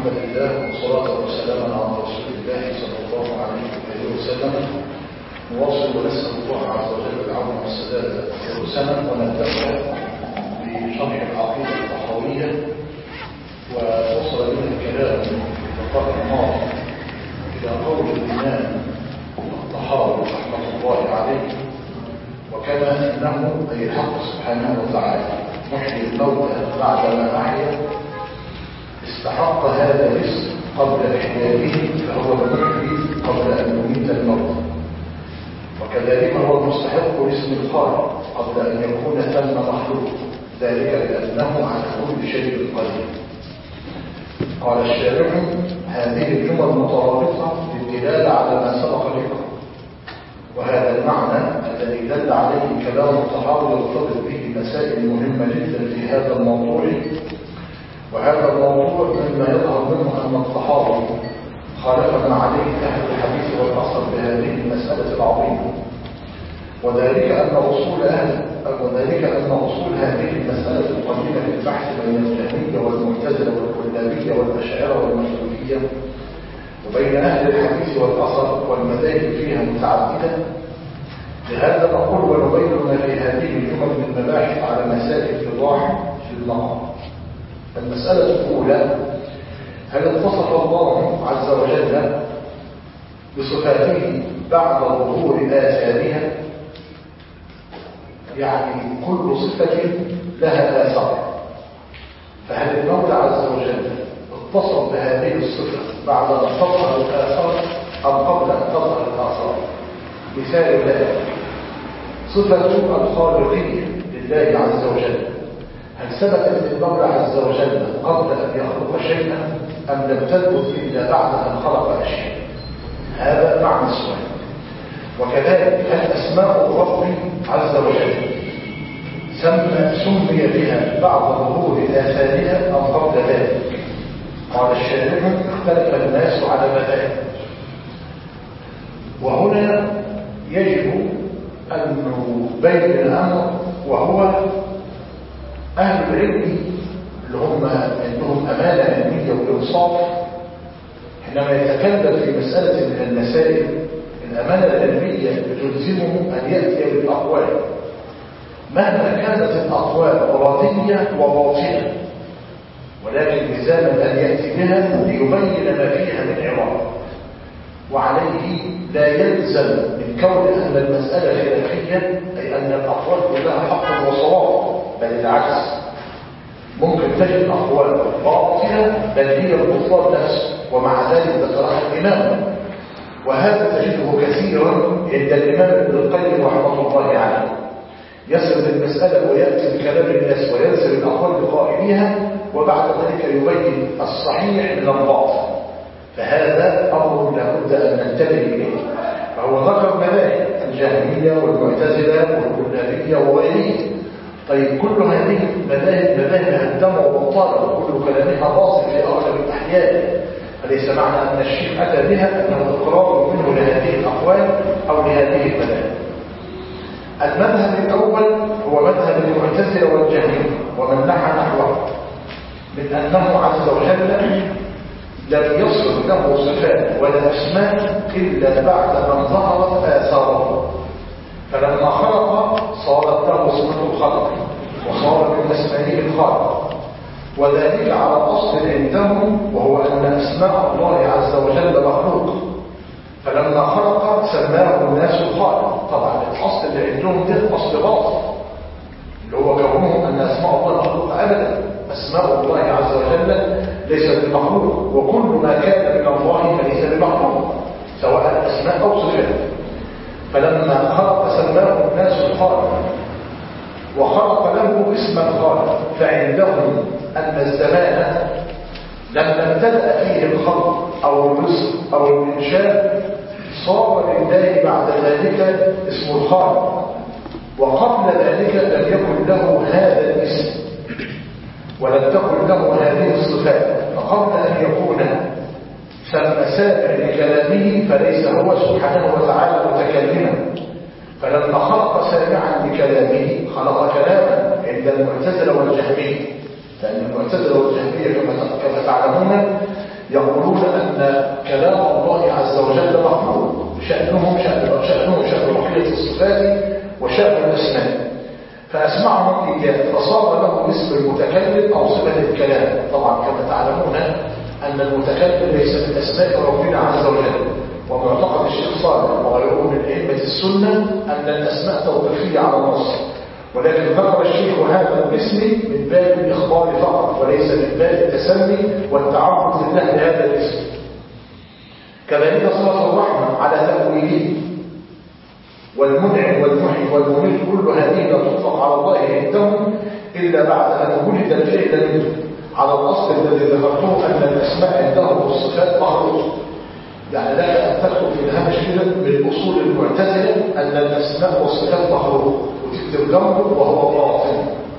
الحمد لله والصلاة والسلام على رسول الله صلى الله عليه وسلم. نواصل ونسأل الله عز وجل العون والسداد والسلام، ونبدأ بشرح العقيدة الطحاوية. ووصل بنا الكلام في اللقاء الماضي إلى قول الإمام الطحاوي رحمة الله عليه: وكما أنه أي الحق سبحانه وتعالى محيي الموتى بعدما أحيا، استحق هذا الاسم قبل إحيائه فهو المحيي قبل أن يميت الموت، وكذلك هو المستحق لاسم الخالق قبل أن يكون ثم مخلوق، ذلك لأنه على كل شيء قدير. قال الشارع: هذه الجمل مترابطة للدلالة على ما سبق ذكره، وهذا المعنى الذي دل عليه كلام الطحاوي يرتبط به مسائل مهمة جدا في هذا الموضوع. وهذا الموضوع مما يظهر منه أن الطحاوي خالف ما عليه أهل الحديث والأصل بهذه المسألة العظيمة، وذلك أن أصول هذه المسألة القديمة في البحث بين الجهمية والمعتزلة والكلابية والأشاعرة والماتريدية، وبين أهل الحديث والأصل والمذاهب فيها متعددة. لهذا نقول ونبين ما في هذه الجمل من مباحث على مسائل الإيضاح في النقل. المسألة الأولى: هل اتصف الله عز وجل بصفاته بعد ظهور آثارها؟ يعني كل صفة لها آثار، فهل المولى عز وجل اتصف بهذه الصفة بعد أن تظهر الآثار أم قبل أن تظهر الآثار؟ مثال ذلك صفة الخالقية لله عز وجل، هل ثبتت للمولى عز وجل قبل أن يخلق شيئا أم لم تثبت إلا بعد أن خلق أشياء؟ هذا معنى السؤال. وكذلك هل أسماء الرب عز وجل سمي بها بعد ظهور آثارها أم قبل ذلك؟ قال الشارع: اختلف الناس على مذاهب. وهنا يجب أن نبين الأمر، وهو أهل العلم اللي هم عندهم أمانة علمية وإنصاف حينما يتكلم في مسألة من المسائل، الأمانة العلمية بتلزمه أن يأتي بالأقوال مهما كانت الأقوال مرادية وباطلة، ولكن لزاما أن يأتي بها ليبين ما فيها من عبارة. وعليه لا يلزم من كون أن المسألة خلافية أي أن الأقوال كلها حق وصواب، بل العكس، ممكن تجد أقوال باطلة بل هي البطلان نفسه ومع ذلك ذكرها الإمام، وهذا تجده كثيرا عند الإمام ابن القيم رحمه الله عليه، يسرد المسألة ويأتي بكلام الناس وينزل الأقوال بقائلها وبعد ذلك يبين الصحيح من الباطل، فهذا أمر لابد أن ننتبه إليه. فهو ذكر مذاهب الجهمية والمعتزلة والكلابية وغيرها. طيب كل هذه المذاهب هدموا وبطلوا وكل كلامها باطل في أغلب الأحيان، فليس معنى أن الشيخ أتى بها أنه إقرار منه لهذه الأقوال أو لهذه المذاهب. المذهب الأول هو مذهب المعتزلة والجهمية ومن نحى نحوه، من أنه عز وجل لم يصل له صفات ولا أسماء إلا بعد أن ظهرت آثاره، فلما خلق صارت له صفة الخلق وصار من أسمائه الخالق، وذلك على أصل عندهم وهو أن أسماء الله عز وجل مخلوق، فلما خلق سماه الناس الخالق. طبعا الأصل اللي عندهم ده أصل باطل اللي هو كونهم أن أسماء الله مخلوق. أبدا، أسماء الله عز وجل ليست بمخلوق، وكل ما كان من الله فليس بمخلوق سواء أسماء أو صفات. فلما خلق سماه الناس الخالق وخلق له اسم الخالق، فعندهم أن الزمان لما ابتدأ فيه الخلق أو الرزق أو الإنشاء صار لله بعد ذلك اسم الخالق، وقبل ذلك لم يكن له هذا الاسم ولم تكن له هذه الصفات، فقبل أن يكون ثم سامع لكلامه فليس هو سبحانه وتعالى متكلما. فلما خلق سامعا لكلامه خلق كلاما عند المعتزلة والجهمية، لأن المعتزلة والجهمية كما تعلمون يقولون أن كلام الله عز وجل مخلوق، شأنهم شأن بقية الصفات وشأن الأسماء، فأسمعهم إياه فصار له اسم المتكلم أو صفة الكلام. طبعا كما تعلمون أن المتكلم ليس من أسماء ربنا عز وجل، ومعتقد الشيخ صالح وغيره من أئمة السنة أن الأسماء توقيفية على النص، ولكن ذكر الشيخ هذا الاسم من باب الإخبار فقط وليس من باب التسمي والتعرض لله بهذا الاسم. كذلك صفة الرحمة على تأويله والمنعم والمحيي والمميت كل هذه لا تطلق على الله عندهم إلا بعد أن ولد الفعل منه، على الأصل الذي ذكرته أن الأسماء عندهم والصفات مخلوقة. يعني لك أن تكتب في الهامش كده من أصول المعتزلة أن الأسماء والصفات مخلوقة وتكتب جنبه وهو باطل.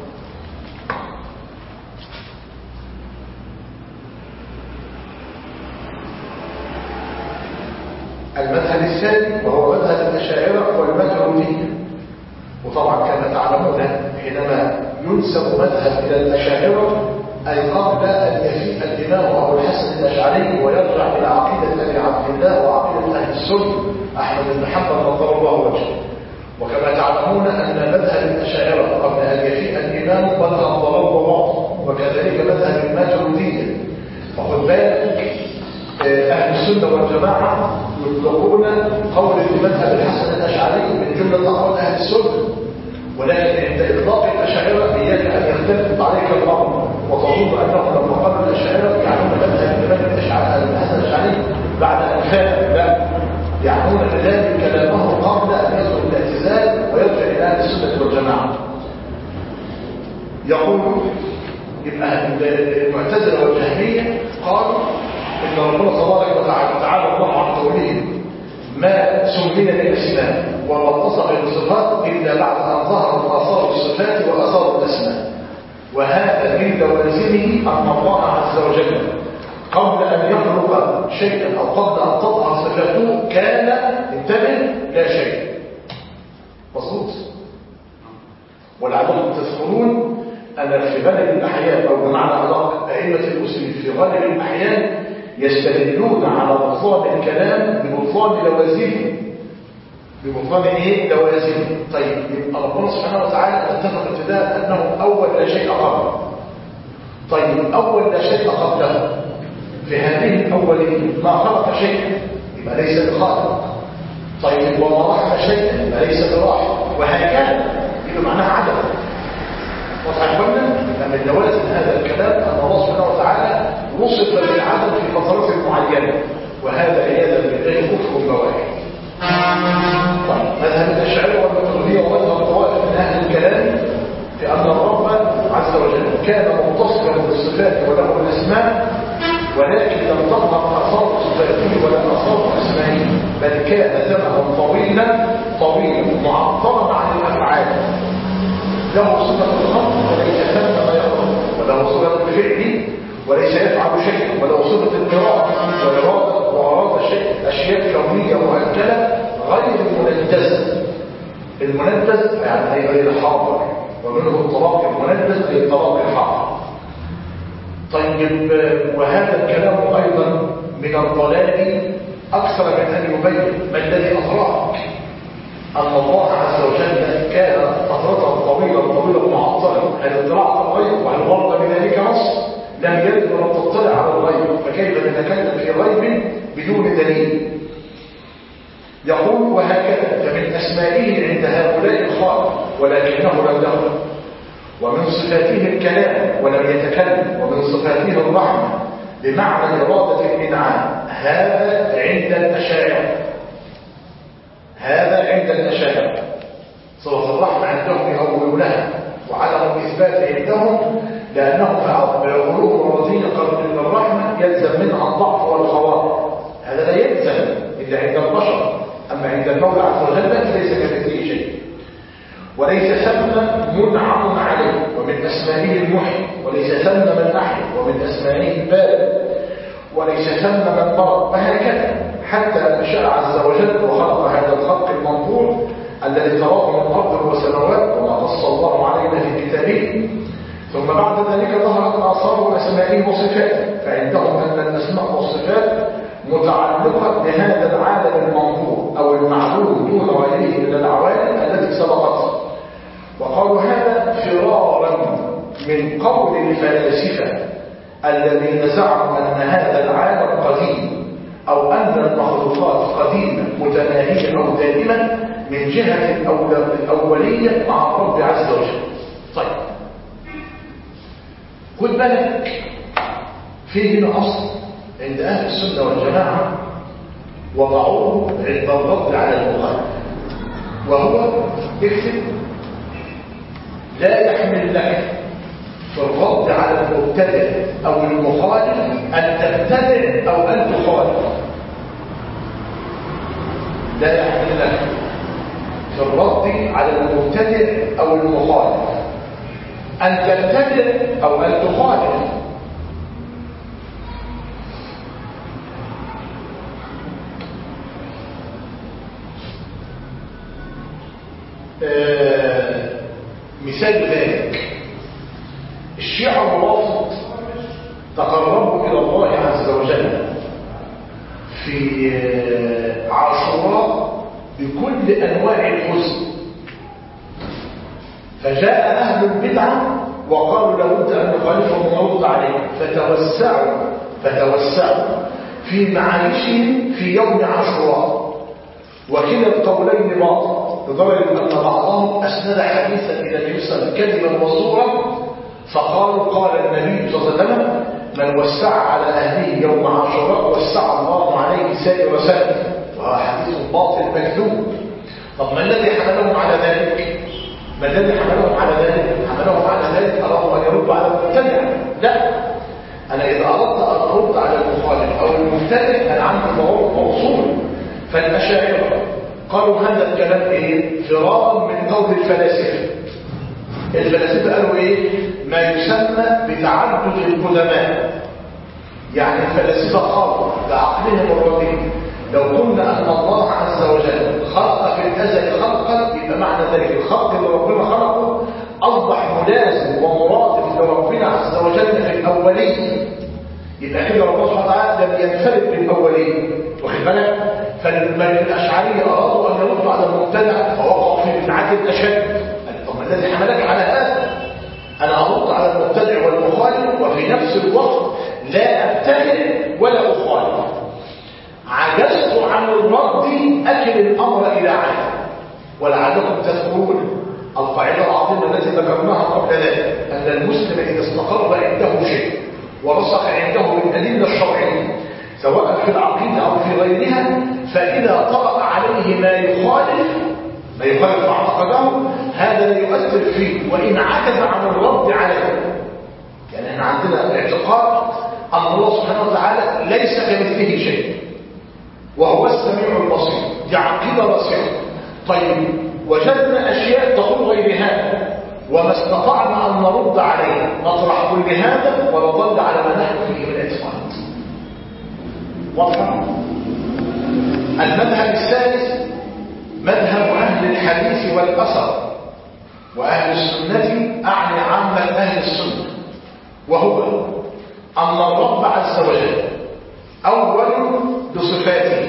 المذهب الثاني وهو مذهب الأشاعرة والماتريدية، وطبعا كما تعلمون حينما ينسب مذهب إلى الأشاعرة أي قبل أن يفيء الإمام أبو الحسن الأشعري ويرجع إلى عقيدة أبي عبد الله وعقيدة أهل السنة أحمد بن حنبل نظر الله وجهه. وكما تعلمون أن مذهب الأشاعرة قبل أن يفيء الإمام مذهب ضلال وباطل، وكذلك مذهب الماتريدية. فخذ بالك أهل السنة والجماعة يطلقون قول المذهب الحسن الأشعري من جملة أقوال أهل السنة، ولكن عند إطلاق الأشاعرة إياك أن يختلف عليك الأمر وتظن أنهم لما قالوا الأشاعرة يعنون مذهب الإمام الحسن الأشعري بعد أن فات، لا، يعنون بذلك كلامه قبل أن يدخل الاعتزال ويرجع إلى أهل السنة والجماعة. يقول يبقى المعتزلة والجهمية قالوا إن ربنا تبارك وتعالى تعالى الله عن قوله ما سمينا بالاسماء ولا اتصف بالصفات الا بعد ان ظهرت اثار الصفات واثار الاسماء، وهذا من لوازمه ان الله عز وجل قبل ان يخلق شيئا او قبل ان تظهر صفاته كان انتبه لا شيء. مظبوط. ولعلكم تذكرون ان في غالب الاحيان او بمعنى ادق ائمه المسلمين في غالب الاحيان يستدلون على بطلان الكلام ببطلان لوازمه. ببطلان ايه؟ لوازمه. طيب يبقى ربنا سبحانه وتعالى اتفق ابتداء انه اول لا شيء قبله. طيب اول لا شيء قبله في هذه الاوليه ما خلق شيئا يبقى ليس بخالق. طيب وما رحم شيئا يبقى ليس براحم، وهكذا يبقى معناها عدم. وضح قلنا من لوازم هذا الكلام ان الله سبحانه وتعالى وصف بالعدم في فترات معينه، وهذا عياذا بالله كفر بواحد. طيب مذهب الاشاعره والماتريديه ومذهب طوائف من اهل الكلام في ان الرب عز وجل كان متصفا بالصفات وله الاسماء، ولكن لم تظهر اثار صفاته ولا اثار اسمائه، بل كان زمنا طويلا معطلا عن الافعال. له صفه الخلق وليس ثم ما يخلق، وله صفه الفعل وليس يفعل شيئا، وله صفه الإرادة وأراد أشياء كونية مؤكدة غير المنجزة. المنجز يعني غير الحاضر، ومنه الطلاق المنجز غير الطلاق الحاضر. طيب وهذا الكلام أيضا من الضلال أكثر من أن يبين ما الذي أطرأك أن الله عز وجل كان فترة طويلة معطلا عن الاطلاع على الغيب، وعن ورد بذلك نص لم يرد ولم تطلع على الغيب، فكيف نتكلم في غيب بدون دليل؟ يقول وهكذا فمن أسمائه عند هؤلاء الخالق ولكنه لم يخلق، ومن صفاته الكلام ولم يتكلم، ومن صفاته الرحمة بمعنى إرادة الإنعام. هذا عند الأشاعرة. صفة الرحمة عندهم يؤولونها وعدم الإثبات عندهم، لأنهم بعقولهم الرضية قالوا إن الرحمة يلزم منها الضعف والخواطر. هذا لا يلزم إلا عند البشر، أما عند المولى عز وجل ليس كمثله شيء. وليس ثم منعم عليه، ومن أسمائه المحيي، وليس ثم من أحيا، ومن أسمائه البارئ، وليس ثم من ضرب، وهكذا حتى أن شاء عز وجل وخلق هذا الخلق المنظور الذي تراه من أرض وسماوات وما قص الله علينا في كتابه. ثم بعد ذلك ظهرت آثار أسمائه وصفاته، فعندهم أن الأسماء والصفات متعلقة بهذا العالم المنظور أو المعلوم دون غيره من العوالم التي سبقته. وقالوا هذا فرارا من قول الفلاسفة الذين زعموا أن هذا العالم قديم أو أن المخلوقات قديمة متناهية أو دائمة من جهة الأولية مع الرب عز وجل. طيب خد بالك، في هنا أصل عند أهل السنة والجماعة وضعوه عند الرد على المخالف، وهو اكتب: لا يحمل لك في الرد على المبتدع أو المخالف أن تبتدع أو أن تخالف. لا يحمل لك في الرد على المبتدع أو المخالف أن تبتدع أو أن تخالف. مثال ذلك الشيعة الرافض تقربوا إلى الله عز وجل في عاشوراء بكل أنواع الحزن، فجاء أهل البدعة وقالوا لابد أن نخالفهم ونرد عليهم، فتوسعوا في معايشهم في يوم عاشوراء، وكلا القولين باطل، لدرجة أن بعضهم أسند حديثا إلى النبي صلى الله عليه وسلم كذبا وزورا، فقالوا قال النبي صلى الله عليه وسلم: من وسع على أهله يوم عاشوراء وسع الله عليه سائر سنة. وهو حديث باطل مكذوب. طب ما الذي حملهم على ذلك؟ حملهم على ذلك أرادوا أن يردوا على المبتدع. لا، أنا إذا أردت أن أرد على المخالف أو المبتدع أنا عندي موصول. فالأشاعرة قالوا هذا الكلام إيه؟ فرارا من قول الفلاسفة. الفلاسفة قالوا إيه؟ ما يسمى بتعدد القدماء. يعني الفلاسفة قالوا بعقلهم الرديء لو قلنا أن الله عز وجل خلق في الأزل خلقا، يبقى معنى ذلك الخلق اللي ربنا خلقه أصبح ملازم ومرادف لربنا عز وجل في الأولية. يبقى كده ربنا سبحانه وتعالى لم ينفرد بالأولية، واخد بالك؟ فالأشعرية أرادوا أن يردوا على المبتدع فوقعوا في بدعة الأشد. طب ما الذي حملك على هذا؟ أنا أرد على المبتدع والمخالف وفي نفس الوقت لا أبتدع ولا أخالف. عجزت عن الرد أكل الأمر إلى عين. ولعلكم تذكرون القاعدة العظيمة التي ذكرناها قبل ذلك، أن المسلم إذا استقر عنده شيء ورسخ عنده بالأدلة الشرعية سواء في العقيدة أو في غيرها، فإذا طرأ عليه ما يخالف معتقده هذا لا يؤثر فيه وإن عجز عن الرد عليه. يعني احنا عندنا اعتقاد أن الله سبحانه وتعالى ليس كمثله شيء وهو السميع البصير، دي عقيدة راسخة. طيب وجدنا أشياء تقول غير هذا وما استطعنا أن نرد عليها، نطرح كل هذا ونظل على ما نحن فيه من الاعتقاد. واضح؟ المذهب الثالث مذهب أهل الحديث والأثر وأهل السنة، أعني عامة أهل السنة، وهو أن الرب عز وجل أول بصفاته،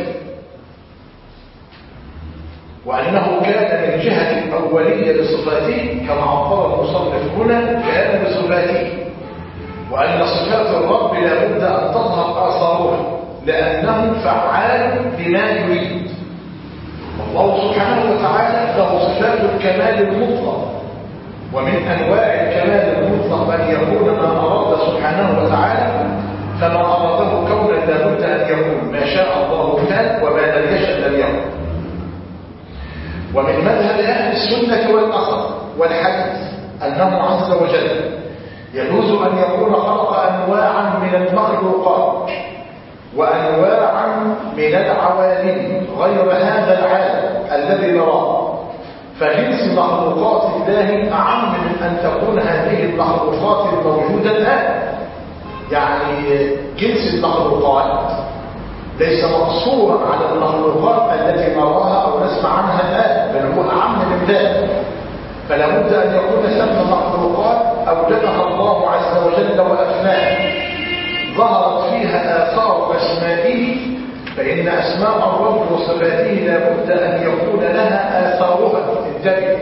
وأنه كان من جهة الأولية بصفاته كما عبر المصنف هنا كان بصفاته، وأن صفات الرب لا بد أن تظهر آثارها لأنه فعال بما يريد. الله سبحانه وتعالى له صفات الكمال المطلق، ومن أنواع الكمال المطلق أن يكون ما أراد سبحانه وتعالى، فما أراده كونا لا بد أن يكون، ما شاء الله كان وما لم يشأ لم يكن. ومن مذهب أهل السنة والأثر والحديث أنه عز وجل يجوز أن يكون خلق أنواعا من المخلوقات وأنواعا من العوالم غير هذا العالم الذي نراه، فجنس مخلوقات الله أعم من أن تكون هذه المخلوقات الموجودة الآن. يعني جنس المخلوقات ليس مقصورا على المخلوقات التي نراها أو نسمع عنها الآن، بل هو أعم من ذلك. فلا بد أن يكون ثم مخلوقات أوجدها الله عز وجل وأفناها ظهرت فيها آثار أسمائه، فإن أسماء الرب وصفاته لا بد أن يكون لها آثارها. انتبه،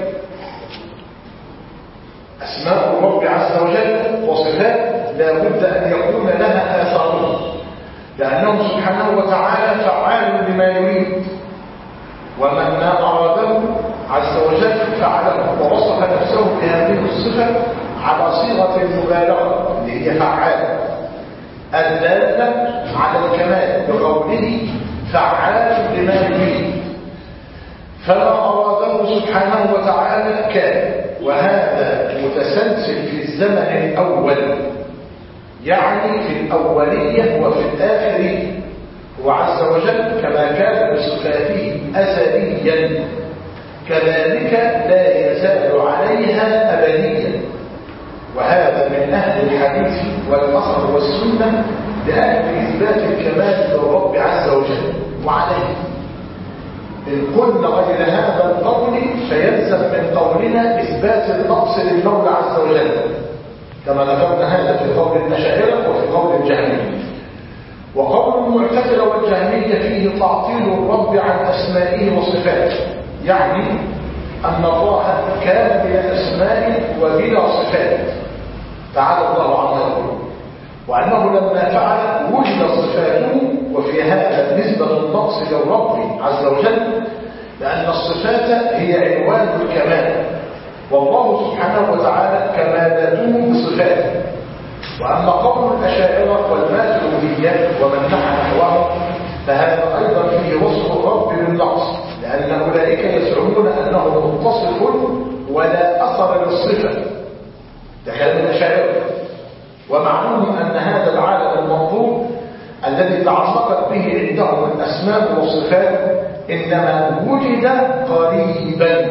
أسماء الرب عز وجل وصفاته لا بد أن يكون لها آثارها، لأنه سبحانه وتعالى فعال لما يريد، ومن ما أراده عز وجل فعله، ووصف نفسه بهذه الصفة على صيغة المبالغة اللي هي فعال الدالة على الكمال بقوله فعال لما يريد، فما أراده سبحانه وتعالى كان، وهذا متسلسل في الزمن الأول، يعني في الأولية وفي الآخرية، وعز وجل كما كان بصفاته أزليا كذلك لا يزال عليها أبديا. وهذا من أهل الحديث والأثر والسنة لأهل إثبات الكمال للرب عز وجل. وعليه إن قلنا غير هذا القول فيلزم من قولنا إثبات النقص للمولى عز وجل، كما ذكرنا هذا في قول الأشاعرة وفي قول الجهمية. وقول المعتزلة والجهمية فيه تعطيل الرب عن أسمائه وصفاته، يعني أن الله كان بلا أسماء وبلا صفات تعالى الله عنه يقول، وأنه لما فعل وجد صفاته، وفي هذا نسبة النقص للرب عز وجل، لأن الصفات هي عنوان الكمال، والله سبحانه وتعالى كمالاته بصفاته. وأما قول الأشاعرة والماتريدية ومن نحى نحوهم فهذا أيضا فيه وصف الرب بالنقص، لأن أولئك يزعمون أنه متصف ولا أثر للصفة، ده كلام الأشاعرة. ومعلوم أن هذا العالم المنظور الذي تعلقت به عندهم الأسماء والصفات إنما وجد قريبا.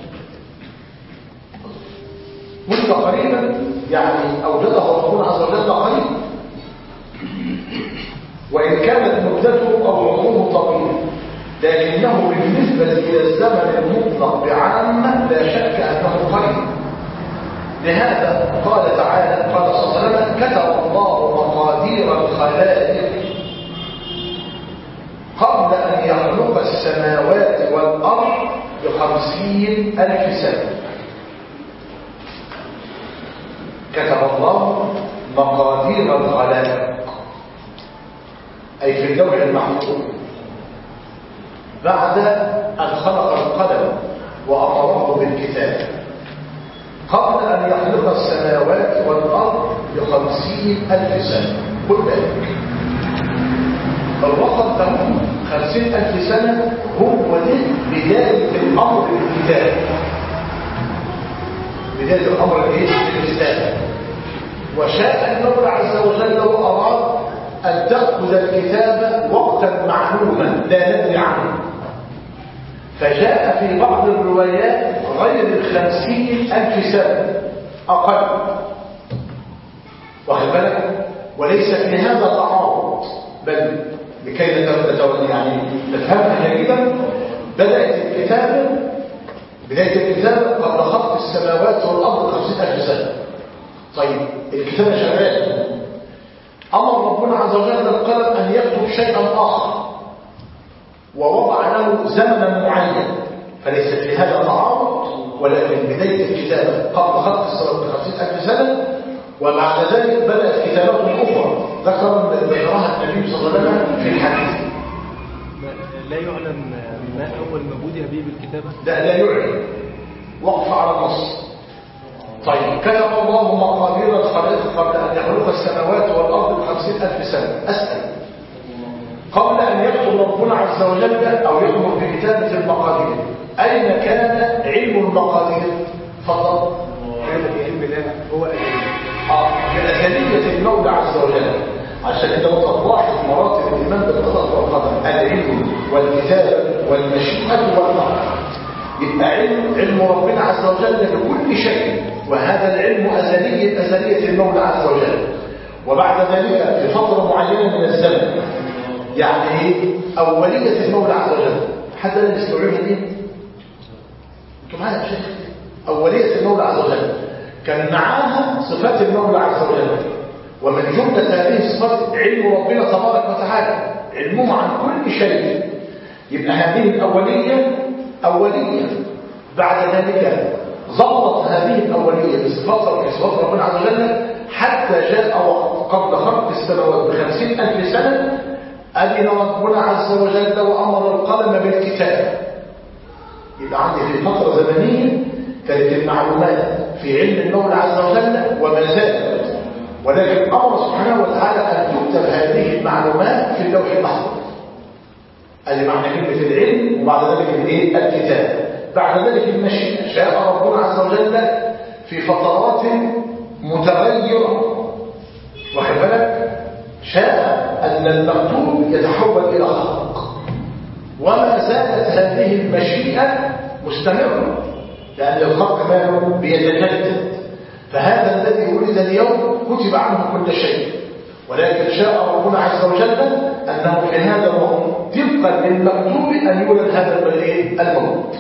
وجد قريبا يعني أوجده ربنا عز وجل قريب، وإن كانت مدته أو عمره طويلة، لكنه بالنسبة إلى الزمن المطلق بعامة لا شك أنه قريب. لهذا قال تعالى، قال صلى الله عليه وسلم: كتب الله مقادير الخلائق قبل أن يخلق السماوات والأرض ب50,000 سنة. كتب الله مقادير الخلائق أي في اللوح المحفوظ بعد أن خلق القلم وأمره بالكتاب قبل أن يخلق السماوات والأرض ب50,000 سنة. قل ذلك الوقت ده 50,000 سنة هو ده بداية الأمر بالكتاب، بداية الأمر بالكتاب. وشاء المولى عز وجل وأراد أن تأخذ الكتاب وقتا معلوما لا ندري عنه، فجاء في بعض الروايات غير 50,000 سنة أقل، واخد بالك؟ وليس في هذا تعارض، بل لكي يعني نفهمها جيدا. بدأت الكتابة بداية الكتابة قبل خلق السماوات والأرض 50,000 سنة. طيب الكتابة شغالة، أمر ربنا عز وجل القلم أن يكتب شيئا آخر ووضع له زمنا معين، فليس في هذا تعارض، ولكن بداية الكتابة قبل خلق السماوات ب50,000 سنة، وبعد ذلك بدأت كتابات أخرى ذكرها النبي صلى الله عليه وسلم في الحديث. لا يعلم ما أول ما بدأ به بالكتابة؟ لا يعلم، وقف على النص. طيب كتب الله مقادير الخلائق قبل أن يخلق السماوات والأرض ب50,000 سنة. أسأل، قبل أن يكتب ربنا عز وجل أو يأمر بكتابة المقادير أين كان علم المقادير؟ فضل علم الله هو بأزلية المولى عز وجل. عشان كده تلاحظ مراتب الإيمان بالقضاء والقدر: العلم والكتابة والمشيئة والقدر. يبقى علم ربنا عز وجل بكل شيء، وهذا العلم أزلية المولى عز وجل. وبعد ذلك في فترة معينة من الزمن، يعني ايه؟ أولية المولى عز وجل. حتى لا نستوعبها دي؟ انتم معايا يا شيخ؟ أولية المولى عز وجل كان معاها صفات المولى عز وجل، ومن جملة هذه الصفات علم ربنا تبارك وتعالى، علمه عن كل شيء. يبقى هذه الأولية أولية. بعد ذلك ظلت هذه الأولية بصفات ربنا عز وجل حتى جاء وقت قبل خلق السماوات ب50,000 سنة أذن ربنا عز وجل وأمر القلم بالكتابة. يبقى عندي في فترة زمنية كانت المعلومات في علم المولى عز وجل وما زالت، ولكن أمر سبحانه وتعالى أن تكتب هذه المعلومات في اللوح المحفوظ. هذه معنى كلمة العلم. وبعد ذلك الكتاب. بعد ذلك المشيئة. شاء ربنا عز وجل في فترات متغيرة، واخد بالك، شاء أن المكتوب يتحول إلى خلق، وما زالت هذه المشيئة مستمرة، لأن الخلق ماله بيتجدد. فهذا الذي ولد اليوم كتب عنه كل شيء، ولكن شاء ربنا عز وجل أنه في هذا الوقت طبقا للمكتوب أن يولد هذا المولود.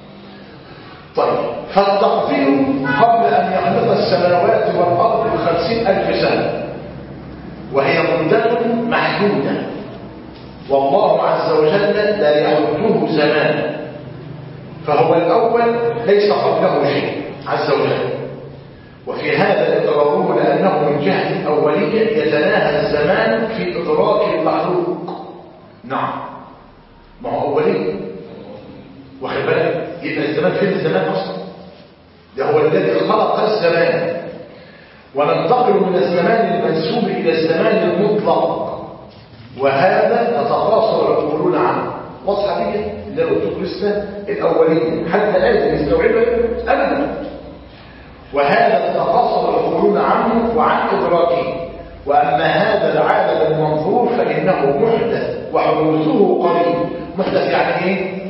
طيب، فالتقدير قبل أن يخلق السماوات والأرض ب50,000 سنة، وهي مدة محدودة، والله عز وجل لا يحده زمان، فهو الأول ليس قبله شيء عز وجل. وفي هذا إقراره لأنه من جهة الأولية يتناهى الزمان في إدراك المخلوق. نعم، ما هو أولية، واخد بالك، يبقى الزمان فين الزمان أصلا؟ ده هو الذي خلق الزمان. وننتقل من الزمان المنسوب إلى الزمان المطلق، وهذا تتقاصر القولون عنه. واضحة دي اللي لو تقلسنا الأولية حتى آدم يستوعبها أبدا. وهذا تتقاصر القولون عنه وعن إدراكه. وأما هذا العالم المنظور فإنه محدث وحدوثه قريب. محدث يعني إيه؟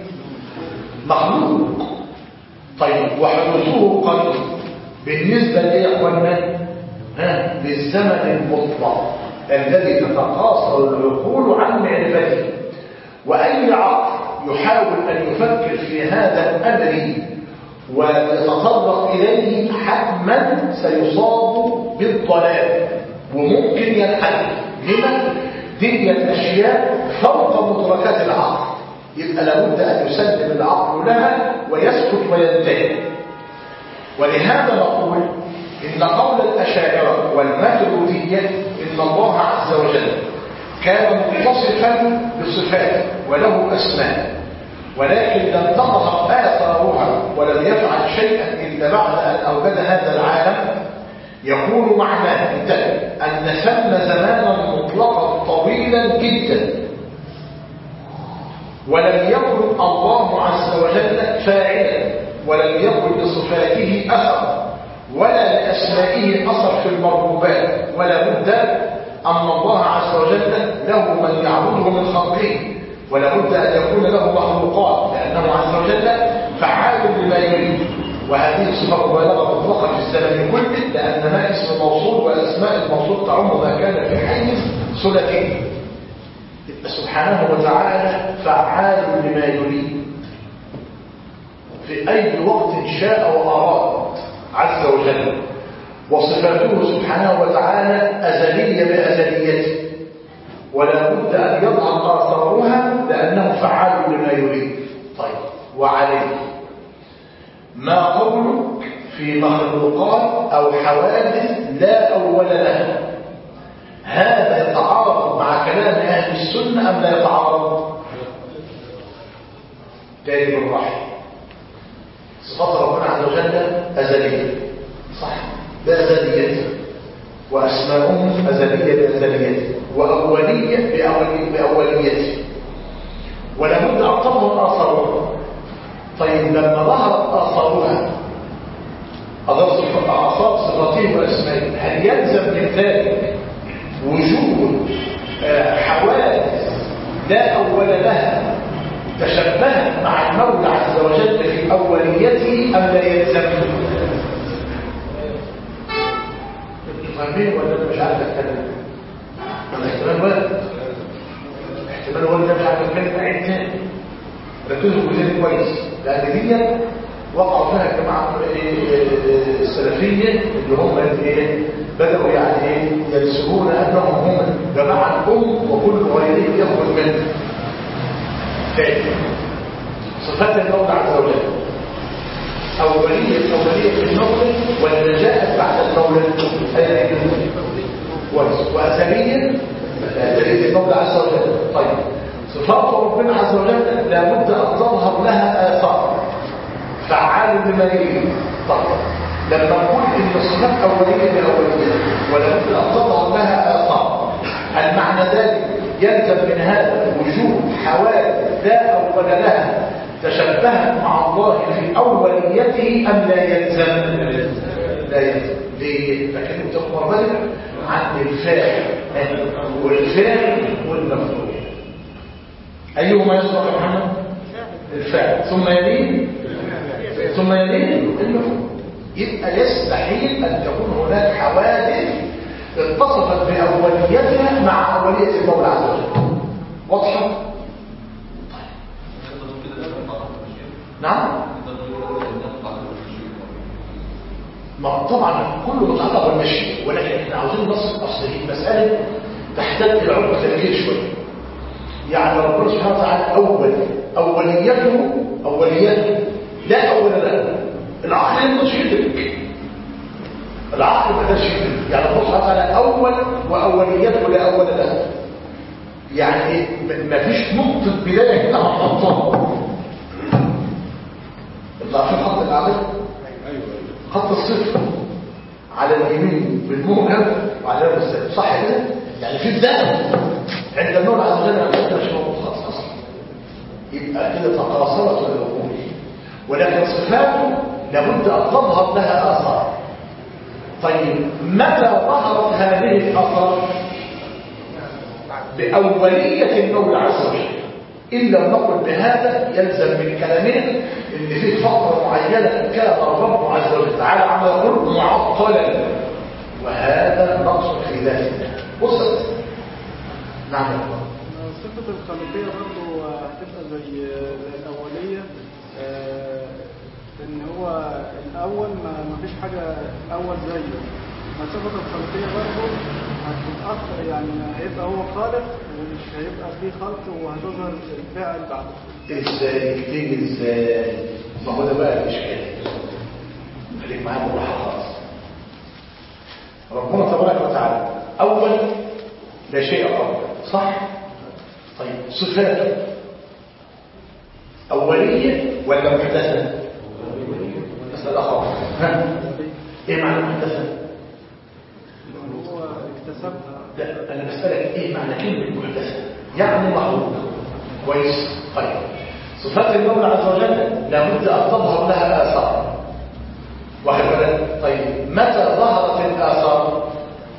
مخلوق. طيب، وحدوثه قريب بالنسبة لإخواننا للزمن المطلق الذي تتقاصر العقول عن معرفته. وأي عقل يحاول أن يفكر في هذا الأمر ويتطرق إليه حتما سيصاب بالضلال وممكن ينحرف. لما؟ دي الأشياء فوق مدركات العقل، يبقى لابد أن يسلم العقل لها ويسكت وينتهي. ولهذا نقول إن قول الأشاعرة والماتريدية إن الله عز وجل كان متصفا بصفاته وله أسماء، ولكن لم تظهر آثارها ولم يفعل شيئا إلا بعد أن أوجد هذا العالم، يكون معناه أن ثم زمانا مطلقا طويلا جدا ولم يكن الله عز وجل فاعلا، ولم يكن لصفاته أثر ولا لأسمائه أثر في المربوبات. ولا بد أن الله عز وجل له من يعبده من خلقه، ولا بد أن يكون له مخلوقات، لأنه عز وجل فعال لما يريد. وهذه صفة مبالغة مطلقة في الزمن كله، لأنها اسم موصول، والأسماء الموصول تعم ما كان في حيز صلتين. سبحانه وتعالى فعال لما يريد في أي وقت شاء وأراد عز وجل. وصفاته سبحانه وتعالى أزلية بأزليته، ولا بد أن يظهر آثارها لأنه فعال لما يريد. طيب، وعليه ما قولك في مخلوقات أو حوادث لا أول لها، هذا يتعارض مع كلام أهل السنة أم لا يتعارض؟ تاني بالرحم، صفات ربنا عز وجل أزلية، صح، بأزليته، وأسماؤهم أزلية بأزليته، وأولية بأوليته، ولا بد أن تظهر آثارها. طيب، لما ظهرت آثارها آثار صفاته وأسمائه، هل يلزم من ذلك وجود حوادث لا أول لها تشبهت مع المولى عز وجل في أوليته أم لا يلزم؟ فاهمين ولا مش عارف أتكلم؟ احتمال وارد، احتمال وارد مش عارف أتكلم عين تاني. ركزوا كلهم كويس، لأن دي وقعوا فيها الجماعة السلفية اللي هم بدأوا يعني يلسوا يحسبون انهم هم جماعه الام وكل غيرهم يخرج منه. ثاني صفات المولى عز وجل أولية المولد ولا جاءت بعد المولد وأثرية المولى عز وجل. طيب صفات ربنا عز وجل لابد أن تظهر لها آثار فعال لما يريد. طيب لما نقول إن الصفات أولية بأولية ولابد أن تظهر لها آثار، هل معنى ذلك يلزم من هذا وجود حوادث لا أول لها تشبهت مع الله في أوليته أم لا يلزم؟ لا يلزم. ليه؟ لكن تأمر بدل عن الفاعل والفاعل والمفعول. أيهما يسبق يا محمد؟ الفاعل ثم يليه المفعول. يبقى يستحيل أن تكون هناك حوادث اتصفت بأوليتها مع أولية المولى عز وجل. واضحة؟ نعم؟ ما طبعا كله متعلق بالمشي، ولكن احنا عاوزين نصل اصل المسألة تحتاج الى عمق تفكير شوية. يعني ربنا سبحانه وتعالى أوليته لا أول له. العقل ما يدرك، العقل ما يقدرش يدرك. يعني الله سبحانه وتعالى أول وأوليته لا أول له. يعني ما فيش نقطة بداية كده هتحطها. انتوا عارفين خط الأعلى؟ خط الصفر على اليمين بالموجب وعلى اليسار، صح كده؟ يعني في بداية عند المولى عز وجل مش موجود خط اصلا. يبقى كده تقاصرت العقول، ولكن صفاته لابد ان تظهر لها اثار. طيب متى ظهرت هذه الاثار؟ باوليه المولى عز وجل. إن لم نقل بهذا يلزم من كلامنا إن في فترة معينة كان الرب عز وجل تعالى عما يقول معطلا، وهذا نقص في ذاتنا. وصلت؟ نعم. صفة الخلقية برضه هتبقى زي الأولية، إن هو الأول ما فيش حاجة أول زيه. صفة الخلقية برضه هتتأثر، يعني هيبقى هو خالق ومش هيبقى فيه خلق وهتظهر الفاعل بعده. ازاي تيجي ازاي؟ ما هو ده بقى الاشكال. خليك معايا بالراحه خالص. ربنا تبارك وتعالى اول لا شيء قبل، صح؟ طيب صفاته اوليه ولا محدثه؟ مساله خالص. ايه معنى محدثه؟ هو اكتسبها. لا انا بسالك ايه معنى كلمه محدثه؟ يعني مخلوق. كويس. طيب صفات المولى عز وجل لابد ان تظهر لها اثار، واخد بالك؟ طيب متى ظهرت الاثار؟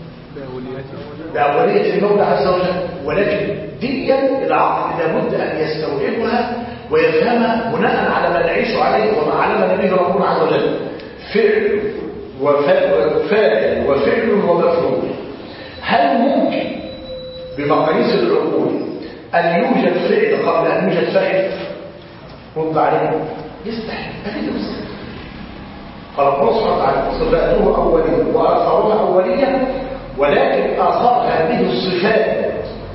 باوليه المولى عز وجل، ولكن دي العقل لابد ان يستوعبها ويفهمها بناء على ما نعيش عليه وما علمنا به ربنا عز وجل. فعل وفاعل وفعل ومفعول. هل ممكن بمقاييس العقول أن يوجد فعل قبل أن يوجد فاعل؟ رد عليه. يستحيل. أكيد مستحيل. فربنا سبحانه وتعالى صفاته أولية وآثارها أولية، ولكن آثار هذه الصفات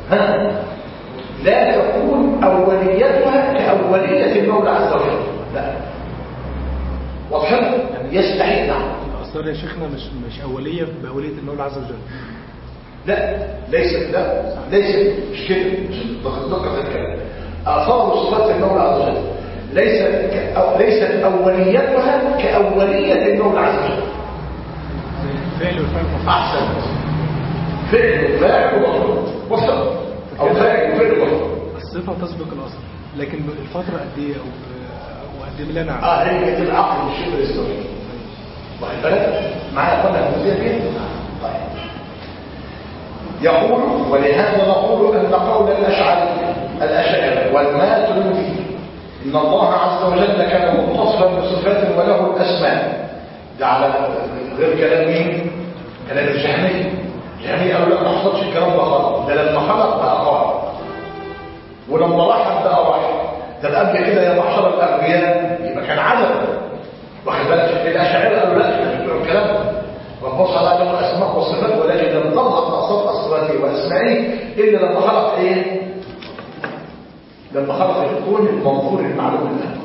لا تكون أوليتها كأولية المولى عز وجل. لا. واضح؟ يستحيل. نعم. الآثار يا شيخنا مش أولية بأولية المولى عز وجل. لا ليست مش كده، مش دقة الكلام. آثار صفات المولى عز وجل ليست أوليتها كأولية المولى عز وجل. فعل وفعل. أحسن. فعل وفعل وصل أو فاعل وفعل وصل. الصفة تسبق الأصل، لكن الفترة قد إيه أو قد إيه لنا؟ هي العقل والشبه الاستوائي. واخد بالك؟ معايا قلنا الموضوع دي؟ طيب. يقول ولهذا نقول أن قول الأشاعرة والماتريدي إن الله عز وجل كان متصفا بصفات وله الأسماء، ده على غير كلام مين؟ كلام الجهمية. الجهمية قالوا لا ما حصلش الكلام ده خالص، ده لما خلق بقى خالق ولما رحب بقى رحب. ده قبل كده يا محشر الأغبياء يبقى كان عدد. واخد بالك؟ الأشاعرة قالوا لا الكلام ده ربنا على له الأسماء والصفات ولكن لم تظهر أقساط أصفاته وأسمائه إلا لما خلق إيه؟ لما خلق الكون المنظور المعلوم له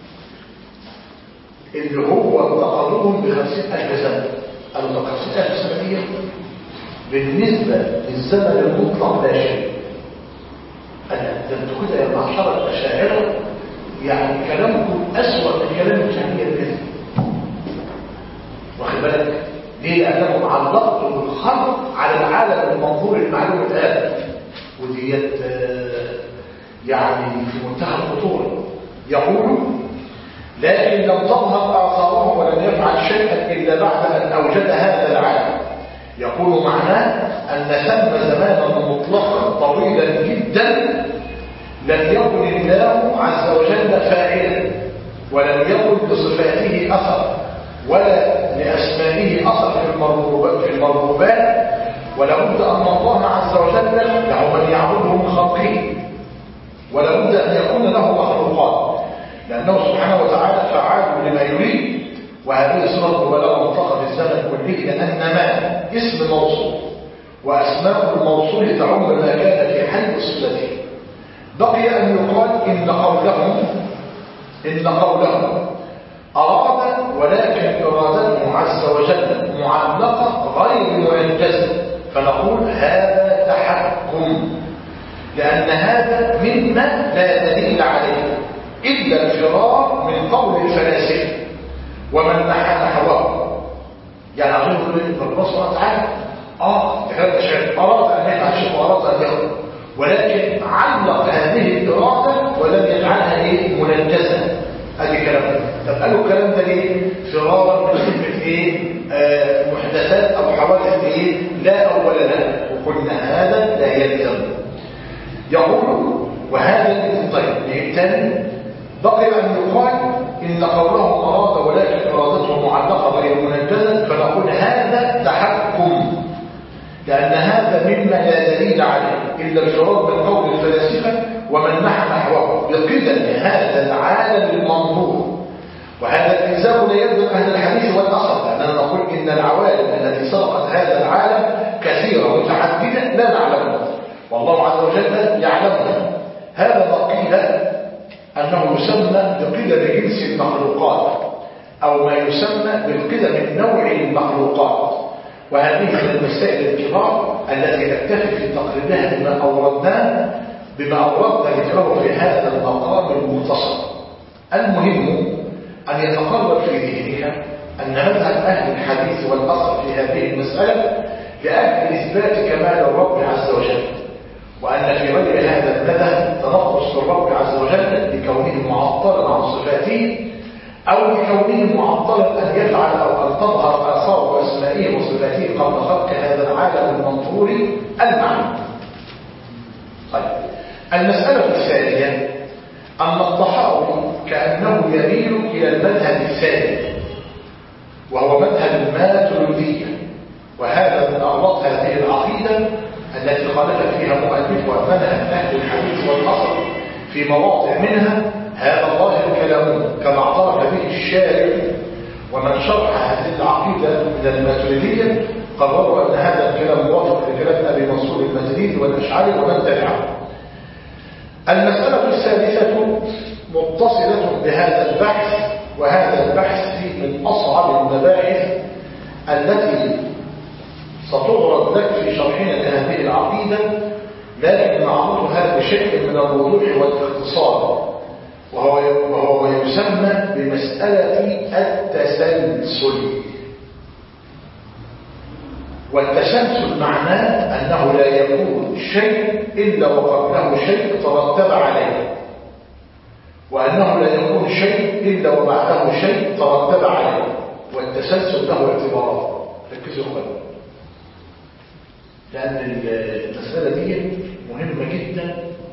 اللي هو تقدمهم ب50,000 سنة. قالوا 50,000 سنة دي بالنسبة للزمن المطلق لا شيء. أنا ده انتوا كده يا معشر الأشاعرة يعني كلامكم أسوأ من كلام الجهمية الكذب. واخد بالك؟ ليه؟ لأنكم علقتم الخلق على العالم المنظور المعلوم الآن، وديت يعني في منتهى الخطورة. يقول لكن لم تظهر آثاره ولم يفعل شيئا إلا بعد أن أوجد هذا العالم. يقول معناه أن ثم زمانا مطلقا طويلا جدا لم يكن الله عز وجل فاعلا، ولم يكن بصفاته أثر ولا لأسمائه أثر في المرغوبات، ولابد أن الله عز وجل له من يعبده من خلقه، ولابد أن يكون له مخلوقات، لأنه سبحانه وتعالى فعال لما يريد. وهذه صورة مبالغة مطلقة في الزمن كله، لأن ما اسم موصول وأسماء الموصول تعم ما كان في حي صلته. بقي أن يقال إن قولهم أراد، ولكن إرادته عز وجل معلقة غير منجزة، فنقول هذا تحكم، لأن هذا مما لا دليل عليه إلا الفرار من قول الفلاسفة ومن نحى نحوه. يعني عشان يقول الله سبحانه وتعالى كلام شيء أراد أن يفعل شيء وأراد أن يخرج، ولكن علق هذه الإرادة ولم يجعلها منجزة. هذه كلام. طب قالوا الكلام ده ليه؟ فرارا من كلمة محدثات أو حوادث لا أول لها، وقلنا هذا لا يلزم. يقول وهذا طيب الثاني بقي أن يقال إن قولهم أراد ولكن إرادته معلقة غير منجزة، فنقول هذا تحكم، لأن هذا مما لا دليل عليه إلا الفرار من قول الفلاسفة ومن نحى نحوه بقدم هذا العالم المنظور. وهذا الإلزام لا يلزم أهل الحديث والأثر، لأننا نقول إن العوالم التي سبقت هذا العالم كثيرة متعددة لا نعلمها، والله عز وجل يعلمها. هذا ما قيل أنه يسمى بقدم جنس المخلوقات، أو ما يسمى بالقدم النوع المخلوقات. وهذه من المسائل الكبار التي نكتفي في تقريبها بما أوردنا ذكره في هذا المقام المختصر. المهم أن يتقرر في ذهنك أن مذهب أهل الحديث والأصل في هذه المسألة لأجل إثبات كمال الرب عز وجل، وأن في غير هذا المذهب تنقص الرب عز وجل لكونه معطلا عن صفاته، أو لكونه معطلا أن يفعل أو أن تظهر آثار أسمائه وصفاته قبل خلق هذا العالم المنظور المعنى. طيب المسألة الثانية أن الطحاوي كأنه يميل إلى المذهب الثاني، وهو مذهب الماتريدية، وهذا من أغلاط هذه العقيدة التي خالف فيها مؤلفها منهج أهل الحديث والأصل في مواضع منها. هذا ظاهر كلامه كما اعترف به الشارع، ومن شرح هذه العقيدة من الماتريدية قرروا أن هذا الكلام موافق لكلام أبي منصور الماتريدي والأشعري ومن تبعه. المسألة الثالثة متصلة بهذا البحث، وهذا البحث من أصعب المباحث التي ستغرد لك في شرحنا لهذه العقيدة، لكن نعرضها بشكل من الوضوح والاختصار، وهو يسمى بمسألة التسلسل. والتسلسل معناه أنه لا يكون شيء إلا وقبله شيء ترتب عليه، وأنه لا يكون شيء إلا وبعده شيء ترتب عليه. والتسلسل له اعتبارات، ركزوا خلوا، لأن المسألة دي مهمة جدا،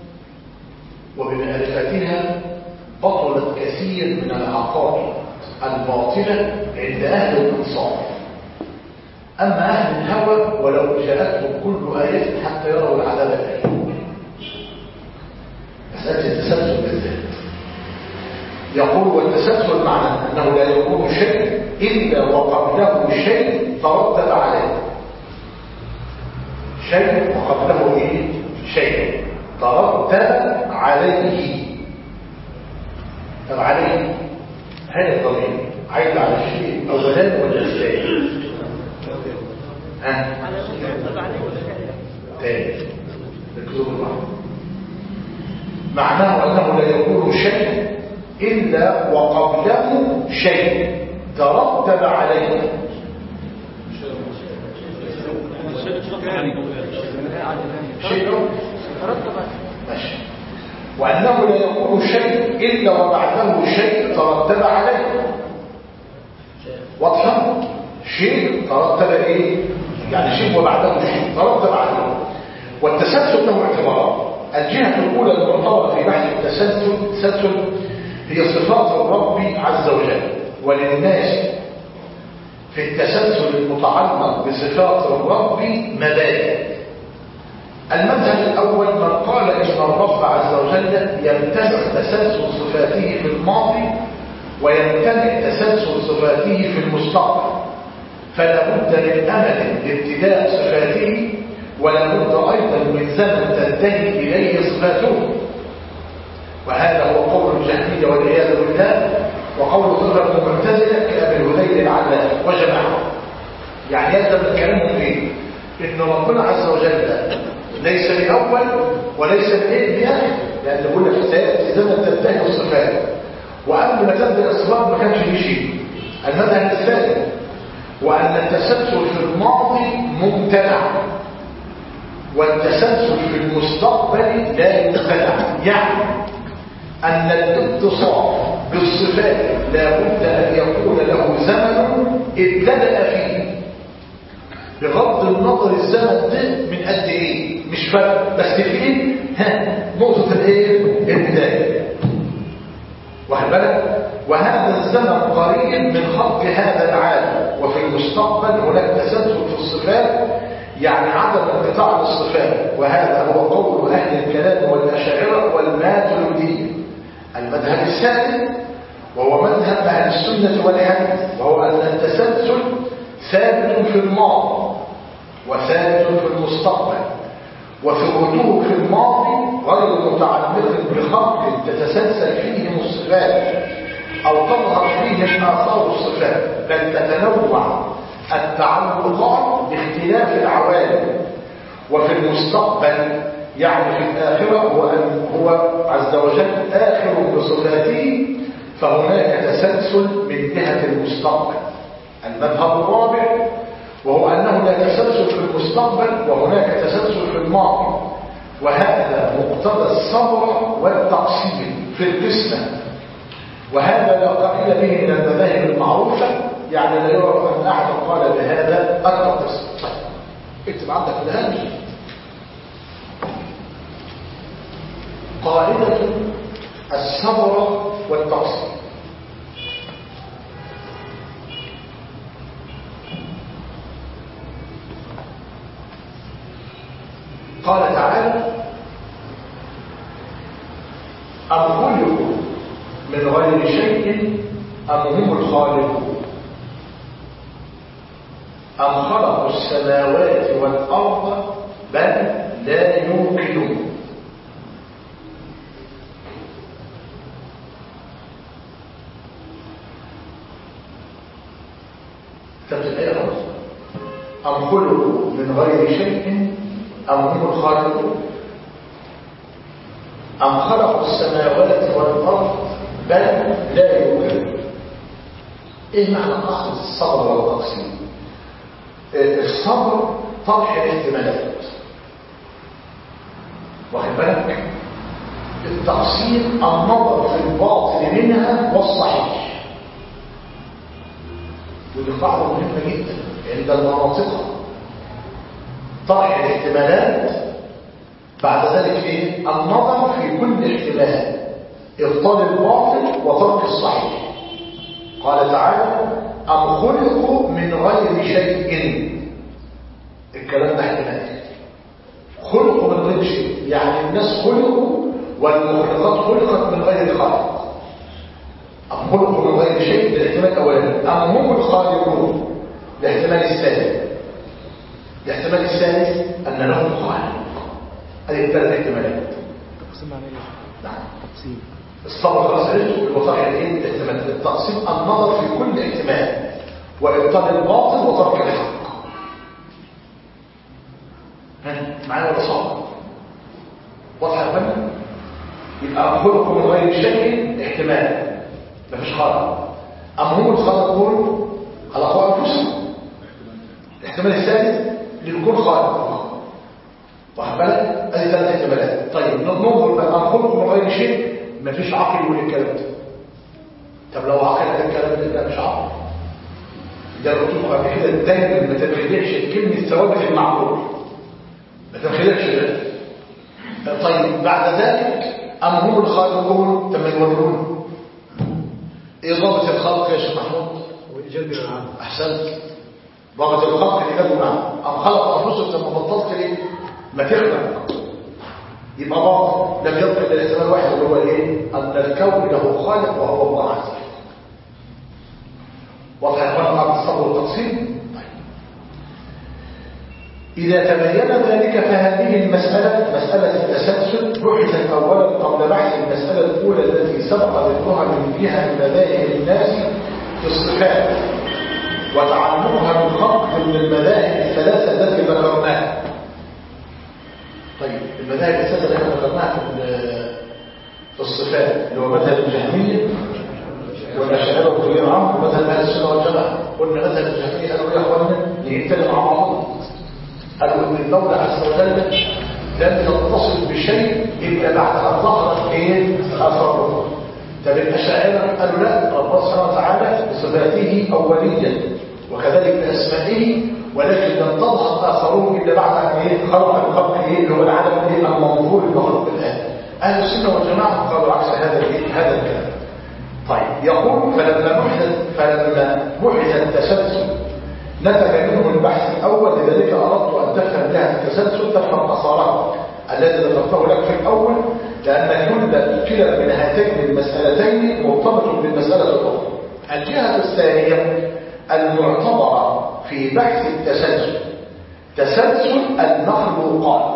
وبمعرفتها بطلت كثير من العقائد الباطلة عند أهل الإنصاف. أما أهل الهوى ولو جاءتهم كل آية حتى يروا العذاب الأليم. مسألة التسلسل بالذات يقول والتسلسل معنى أنه لا يكون شيء إلا وقبله شيء ترتب عليه. شيء وقبله ايه؟ شيء ترتب عليه. طب عليه هذا الضمير عايد على الشيء اولا ولا الثاني؟ على ترتب عليه تاني نكتب بعض. معناه انه لا يكون شيء الا وقبله شيء ترتب عليه. شيء ماشي. وأنه لا يكون شيء إلا وبعده شيء ترتب عليه. واضحة؟ شيء ترتب إيه؟ يعني شيء وبعده شيء ترتب عليه. والتسلسل له اعتبارات. الجهة الأولى المعتبرة في بحث التسلسل هي صفات الرب عز وجل. وللناس في التسلسل المتعلق بصفات الرب مبادئ. المذهب الأول من قال إن الرب عز وجل يمتنع تسلسل صفاته في الماضي ويمتنع تسلسل صفاته في المستقبل، فلا بد من أمد لابتداء صفاته ولا بد أيضا من زمن تنتهي إليه صفاته. وهذا هو قول الجهمية والعياذ بالله وقول فرقة المعتزلة كأبي الهذيل العلاف وجماعة. يعني يلزم الكلام فيه إن ربنا عز وجل ليس لأول وليس لآخر، لأن يقول لك سيأتي زمن تنتهي الصفات وقبل ما تبدأ الصفات ما كانش فيه شيء. المذهب الثاني وأن التسلسل في الماضي ممتنع والتسلسل في المستقبل لا يمتنع. يعني أن الاتصاف بالصفات لا بد أن يكون له زمن ابتدأ فيه بغض النظر الزمن ده من قد ايه، مش فرق بس فيه نقطة الايه؟ البداية. واخد بالك؟ وهذا الزمن قريب من خلق هذا العالم. وفي المستقبل هناك تسلسل في الصفات يعني عدم انقطاع للصفات. وهذا هو قول أهل الكلام والأشاعرة والماتريدية. المذهب الثالث وهو مذهب أهل السنة والحديث وهو أن التسلسل ثابت في الماضي وثابت في المستقبل، وثبوته في الماضي غير متعلق بخلق تتسلسل فيهم الصفات أو تظهر فيهم آثار الصفات، بل تتنوع التعلقات باختلاف العوالم. وفي المستقبل يعني في الآخرة هو عز وجل آخر بصفاته، فهناك تسلسل من جهة المستقبل. المذهب الرابع وهو أنه لا تسلسل في المستقبل وهناك تسلسل في الماضي، وهذا مقتضى الصبر والتقسيم في القسمة. وهذا لا قائل به من المذاهب المعروفة، يعني لا يعرف أن أحد قال بهذا القسم. اكتب عندك الهامش قاعدة الصبر والتقسيم. قال تعالى أم خلقوا من غير شيء أم هم الخالقون أم خلقوا السماوات والأرض بل لا يوقنون. أم خلقوا من غير شيء أم هم الخالقون أم خلقوا السماوات والأرض بل لا يوقنون. إيه معنى أخذ الصبر والتقسيم؟ الصبر طرح الاحتمالات، واخد بالك؟ التقسيم النظر في الباطن منها والصحيح. ودي قاعدة مهمة جدا عند المناطق. طرح الاحتمالات بعد ذلك ايه؟ النظر في كل احتمال، ابطال الباطل وترك الصحيح. قال تعالى أم خلقوا من غير شيء. الكلام ده احتمال. خلقوا من غير شيء يعني الناس خلقوا والمخلوقات خلقت من غير خالق. أم خلقوا من غير شيء الاحتمال الأولاني. أم هم الخالقون الاحتمال الثاني. الاحتمال الثالث أن له الصبر خلاص عرفته بالوصايا الايه؟ الاحتمال. التقسيم النظر في كل احتمال وابطال الباطل وترك الحق. معايا ولا صعب؟ واضح يا فندم؟ يبقى خلقوا من غير شيء احتمال مفيش خلق. أم هم الخالقون خلقوا أنفسهم. الاحتمال الثالث للكون خالق. واخد بالك؟ ادي ثلاث احتمالات. طيب ننظر بقى أم خلقوا من غير شيء مفيش عقل يقول الكلام ده. طب لو عقل قال الكلام ده مش عقل. ده قلت لكم قبل كده دايما ما تتخيلش كلمة ثوابت المعقول. ما تتخيلش ده. طيب بعد ذلك أم هم الخالقون تم يورون ايه ضابط الخلق يا شيخ محمود؟ وإيجاد العالم. احسنت. ضابط الخلق ايجاد العالم. أم خلق انفسهم لما بطلت ليه؟ ما تخلق يبقى باطل. لم يبقى الا احتمال واحد اللي هو ايه؟ ان الكون له خالق وهو الله عز وجل. واضح يا اخوان بعد الصبر والتقسيم؟ إذا تبين ذلك فهذه المسألة مسألة التسلسل بحثت أولا قبل بحث المسألة الأولى التي سبق ذكرها من فيها المذاهب الناس في الصفات وتعلقها بالخلق من المذاهب الثلاثة التي ذكرناها. طيب المذاهب الثلاثة التي ذكرناها في الصفات اللي هو مذهب الجهمية والأشاعرة وغير عام مذهب أهل السنة والجماعة. قلنا مذهب الجهمية قالوا يا أخوانا نتكلم مع بعض. قالوا ان المولى عز وجل لم يتصل بشيء الا بعد ان ظهرت ايه اثره. طب الاشاعره قالوا لا، ربنا سبحانه وتعالى بصفاته اوليا وكذلك باسمائه ولكن لم تظهر اثره الا بعد ان ايه خلق الخلق ايه اللي هو العالم ايه المنظور المخلوق الان. اهل السنه والجماعه قالوا عكس هذا الكلام. طيب يقول فلما بحث التسلسل نتج منه البحث الأول. لذلك أردت أن تفهم لها التسلسل تفهم أثاره الذي ذكرته لك في الأول، لأن كلا من هاتين المسألتين مرتبط بالمسألة الأخرى. الجهة الثانية المعتبرة في بحث التسلسل تسلسل المخلوقات.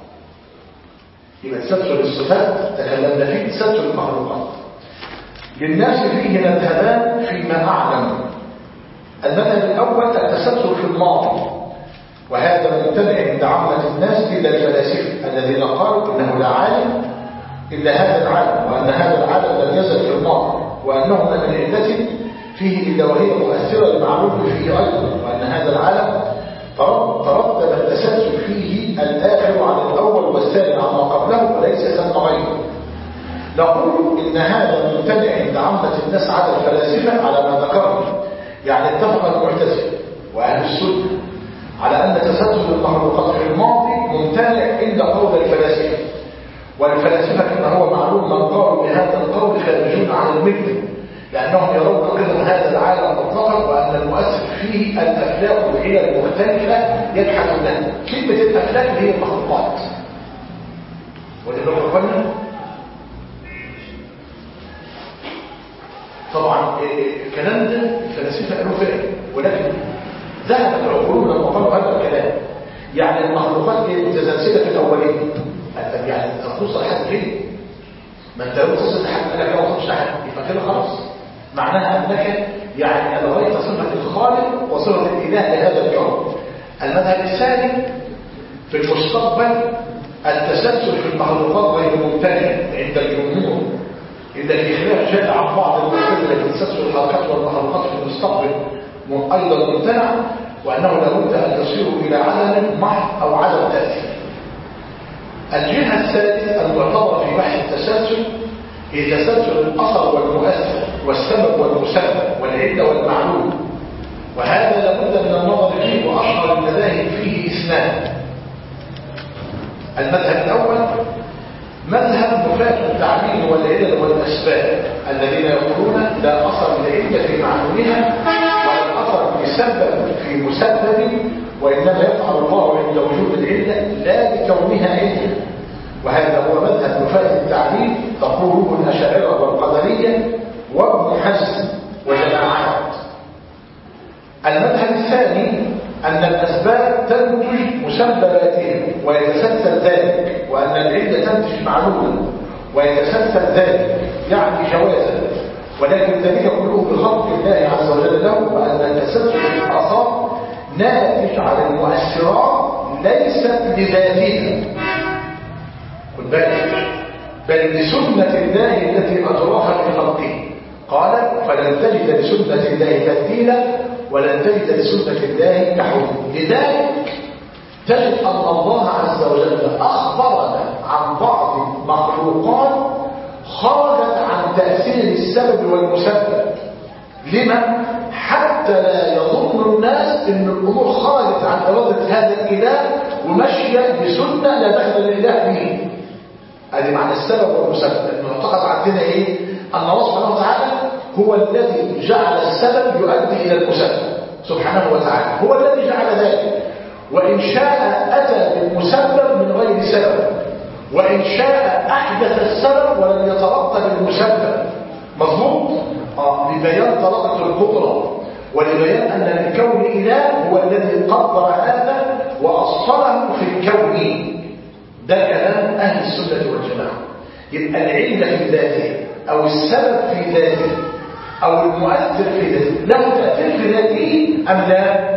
يبقى تسلسل الصفات تكلمنا فيه، تسلسل المخلوقات للناس فيه مذهبان فيما أعلم. المذهب الأول التسلسل في الماضي، وهذا ممتنع عند عامة الناس إلا الفلاسفة الذين قالوا إنه لا عالم إلا هذا العالم، وأن هذا العالم لم يزل في الماضي، وأنه من علة فيه إلا وهي مؤثرة لمعلوم فيه أيضا، وأن هذا العالم ترتب التسلسل فيه الآخر على الأول والثاني عما قبله وليس ثم غيره. نقول إن هذا ممتنع عند عامة الناس على الفلاسفة على ما ذكرنا. يعني اتفق المعتزلة وأهل السنة على أن تسلسل المخلوقات في الماضي ممتنع عند قول الفلاسفة، والفلاسفة كما هو معلوم من قالوا بهذا القول خارجون عن الملة، لأنهم يرون قدم هذا العالم مطلقا وأن المؤثر فيه الأفلاك والعلل المختلفة يبحثونها. كلمة الأفلاك هي المخلوقات ولذلك قلنا طبعا الكلام ده الفلاسفه قالوا فعلا، ولكن ذهبت العقول لما قالوا هذا الكلام. يعني المخلوقات هي متسلسله في الاوليه. يعني تخص لحد فين؟ ما انت لو تصل لحد قال لك ما وصلش لحد يبقى كده خلاص. معناها انك يعني الغيت صفه الخالق وصفه الاله لهذا الكون. المذهب الثاني في المستقبل التسلسل في المخلوقات غير ممتنع عند الجمهور، إلا الإخلاف جاء عن بعض المعتزلة في تسلسل الحركات والمخلوقات في المستقبل أيضا ممتنع، وأنه لابد أن يصيروا إلى عدم محض أو عدم تأثير. الجهة الثالثة المعتبرة في بحث التسلسل هي تسلسل الأثر والمؤثر والسبب والمسبب والعلة والمعلوم، وهذا لابد من النظر فيه، وأشهر المذاهب فيه اثنان. المذهب الأول مذهب نفاة التعليل والعلل والأسباب الذين يقولون لا أثر للعلة في معلومها ولا أثر لسبب في مسبب، وإنما يفعل الله عند وجود العلة لا لكونها علة. وهذا هو مذهب نفاة التعليل تقوله الأشاعرة والقدرية وابن حزم وجماعات. المذهب الثاني أن الأسباب تنتج مسبباتهم ويتسلسل ذلك، وأن العلة تنتج معلوما، ويتسلسل ذلك يعني جوازا، ولكن ذلك كله بخلق الله عز وجل له، وأن تسلسل الآثار ناتج عن المؤثرات ليست لذاتها، خد بالك، بل لسنة الله التي أجراها في خلقه. قال فلن تجد لسنة الله تبديلا ولن تجد لسنة الله تحويلا. لذلك تجد أن الله عز وجل أخبرنا عن بعض المخلوقات خرجت عن تأثير السبب والمسبب. لما؟ حتى لا يظن الناس أن الأمور خرجت عن إرادة هذا الإله ومشية بسنة لا دخل لله فيه. هذه معنى السبب والمسبب. المعتقد عندنا إيه؟ أن الله سبحانه وتعالى هو الذي جعل السبب يؤدي إلى المسبب سبحانه وتعالى، هو الذي جعل ذلك، وإن شاء أتى بالمسبب من غير سبب، وإن شاء أحدث السبب ولم يترتب المسبب. مظبوط؟ لبيان طلاقة القدرة ولبيان أن الكون إله هو الذي قدر هذا وأصله في الكون. ده كلام أهل السنة والجماعة. يبقى العلة في ذاته أو السبب في ذاته أو المؤثر في ذاته له تأثير في ذاته أم لا؟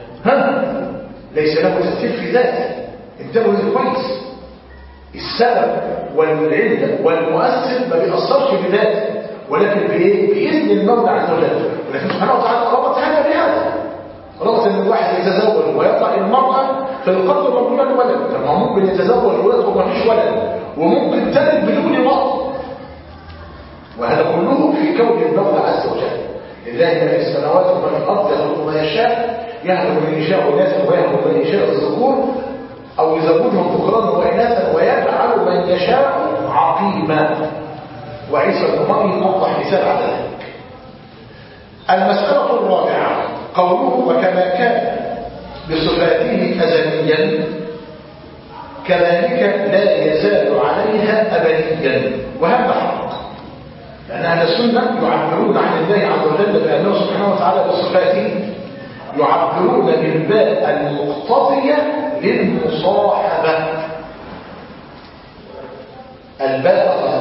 ليس له تأثير في ذاته. انتبهوا كويس، السبب والعلة والمؤثر ما بيأثرش بذاته، ولكن بإذن المولى عز وجل. ولكن سبحانه وتعالى ربط هذا بهذا، ربط أن الواحد يتزوج ويطلع المرأة في القدر ربنا الولد. طب هو ممكن يتزوج ولد وما فيش ولد، وممكن تلد بدون وطن، وهذا كله في كون المولى عز وجل. لله ما في السماوات وما في الأرض يخلق ما يشاء، يهب من يشاء إناثا ويهب من يشاء الذكور أو يزوجهم ذكرانا وإناثا ويجعل من يشاء عقيما. وعيسى بن مريم أوضح مثال على ذلك. المسألة الرابعة قوله وكما كان بصفاته أزليا كذلك لا يزال عليها أبديا. وهذا حق، لأن أهل السنة يعبرون عن الله عز وجل بأنه سبحانه وتعالى بصفاته، يعبرون بالباء المقتضية للمصاحبة. الباء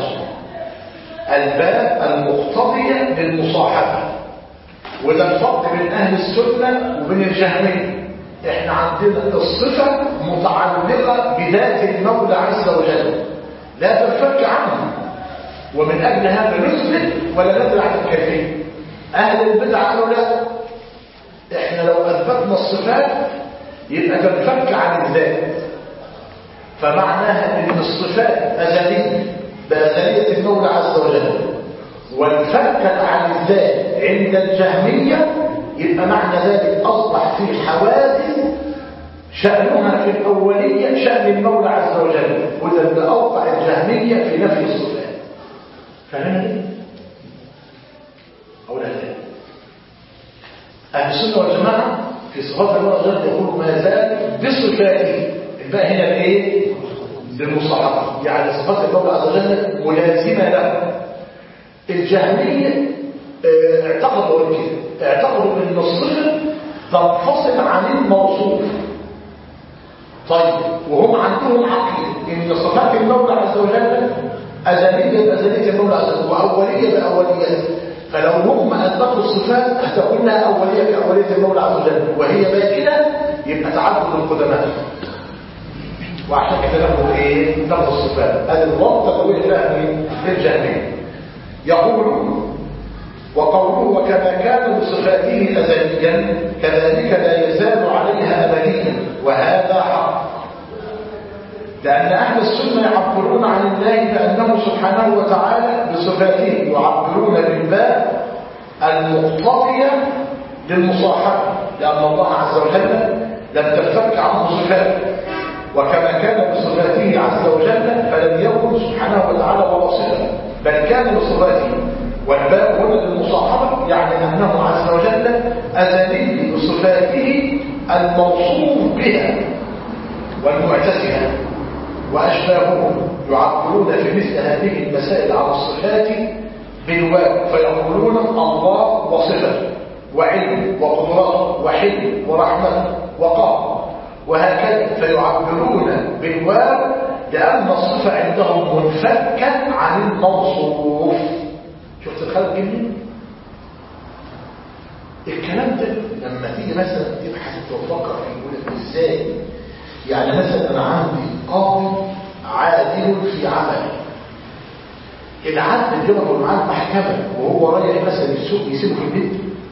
المقتضية للمصاحبة، وده الفرق بين أهل السنة وبين الجهمية. احنا عندنا الصفة متعلقة بذات المولى عز وجل لا تنفك عنه، ومن أجل هذا نثبت ولا ندري عن الكيفية. أهل البدع قالوا لا، احنا لو أثبتنا الصفات يبقى تنفك عن الذات، فمعناها ان الصفات أزلية بأزلية المولى عز وجل، وانفكت عن الذات عند الجهمية يبقى معنى ذلك أصبح في حوادث شأنها في الأولية شأن المولى عز وجل، وده اللي أوقع الجهمية في نفي الصفات. فهمني؟ أو لا؟ أهل السنة والجماعة في صفات الله عز وجل يقول ما زال بصفاته. الباء هنا بإيه؟ للمصاحبة، يعني صفات الله عز وجل ملازمة له. الجهمية اعتقدوا ان الصفة تنفصل عن الموصوف. طيب وهم عندهم عقيدة ان صفات المولى عز وجل أزلية بأزلية المولى عز وجل وأولية بأوليته، فلو هم أثبتوا الصفات هتكون لها أولية بأولية المولى عز وجل وهي باقية، يبقى تعدد القدماء. وعشان كده ناخد الصفات. هذا الوقت اللي فهم الجهمية. يقول وقوله وكما كان بصفاته أزليا كذلك لا يزال عليها أبديا، وهذا حق، لأن أهل السنة يعبرون عن الله بأنه سبحانه وتعالى بصفاته، يعبرون بالباء المقتضية للمصاحبة، لأن الله عز وجل لم تنفك عنه صفاته، وكما كان بصفاته عز وجل فلم يكن سبحانه وتعالى واصفا، بل كان بصفاته. والباء هنا للمصاحبة، يعني أنه عز وجل أزلي بصفاته الموصوف بها والمعتزلة وأشباههم يعبرون في مثل هذه المسائل عن الصفات بالواو، فيقولون الله وصفة وعلم وقدرة وحلم ورحمة وقهر وهكذا، فيعبرون بالواو لأن الصفة عندهم منفكة عن الموصوف. شفت الخلق جميل؟ الكلام ده لما تيجي مثلا تبحث وتفكر فيه يقول لك ازاي؟ يعني مثلا انا عندي قاضي عادل في عمله، العدل اللي يضرب معاه المحكمه وهو رايح مثلا السوق يسيبه في البيت.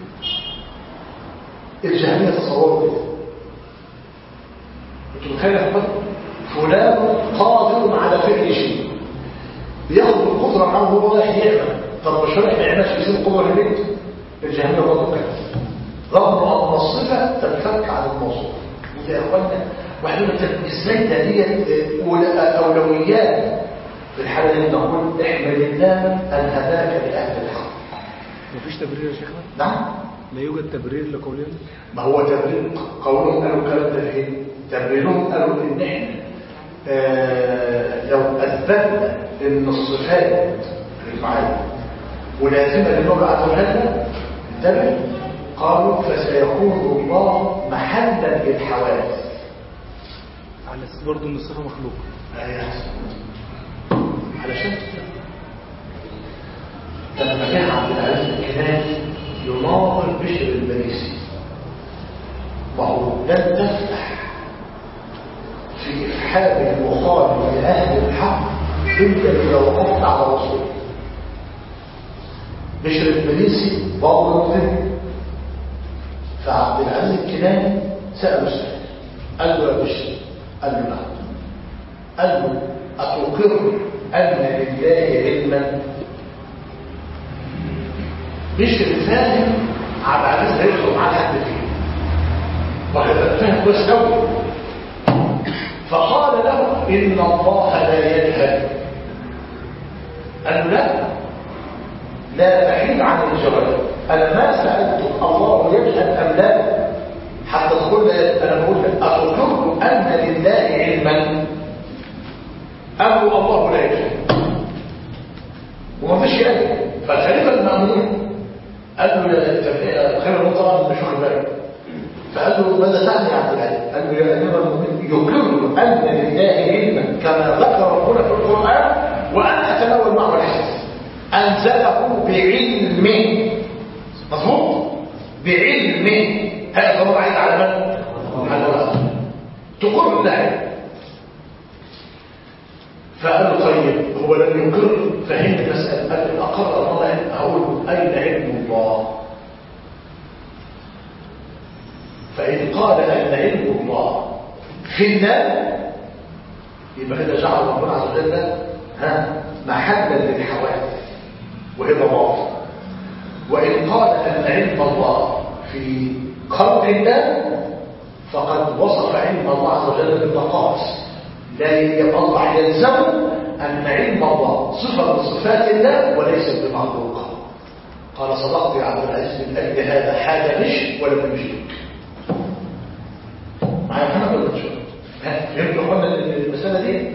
الجهميه تصوروا كده، انتوا متخيلوا يا اخوان؟ فلان قادر على فعل شيء، بياخد القدره معاه وهو رايح يعمل. طب مش رايح ما يعملش يسيب القدره في البيت؟ الجهميه برضه كده، رغم ان الصفه تنفك عن الموصوف. يا اخوانا واحد يقول لك ازاي ده ديت اولويات؟ في الحاله دي نقول احمد الله ان هداك لاهل الحق. مفيش تبرير يا شيخنا؟ نعم، لا يوجد تبرير لقولهم. ما هو تبرير قولهم قالوا الكلام ده فين؟ تبريرهم قالوا ان احنا لو اثبتنا ان الصفات معايا ولازمه لله عز وجل انتبه، قالوا فسيكون الله محلا للحوادث على اساس برضه ان الصفه مخلوقه. علشان لما كان عبد العزيز الكناني يناظر بشر المريسي، ما هو لن تفتح في إفحام المخالف لأهل الحق إلا إذا وقفت على رسوله. بشر المريسي ضابط ذهن، فعبد العزيز الكناني سأله سؤال، قال له يا بشر، قال له نعم، قال له أتقر أن لله علما؟ بشر فاهم عبد العزيز هيدخل معاه حد فيه، وهذا فاهم كويس قوي، فقال له إن الله لا يجهل. قال له لا تحيد عن الجواب، أنا ما سألت الله يجهل أم لا حتى تقول أنا بقول لك أتقر أن لله علما أم الله لا يجهل؟ وما فيش يعني. فالخليفة المأمون قال له خير الله طبعا مش واخد بالك، فقال له ماذا تعني يا عبد العزيز؟ قال له يا امير المؤمنين يقر ان لله علما كما ذكر ربنا في القران وان اتناول معه الحديث انزله بعلم. مظبوط؟ بعلم. هذا ضرر عين على من؟ على الله. تقر بالله. فقال له طيب هو لم يقر، فهمت المساله. قال له اقر الله، اقول اين علم الله؟ فإن قال أن علم الله في الله يبقى كده جعل ربنا عز وجل محلا للحوادث وهذا باطل. وإن قال أن علم الله في خلق الله فقد وصف علم الله عز وجل بالنقائص، لا يطلع يلزم أن علم الله صفة من صفات الله وليست بمخلوقة. قال صدقت يا عبد العزيز من أجل هذا حاجة مش ولم يشرك. معايا محمد ولا مش؟ فهمت اخوانا المساله دي؟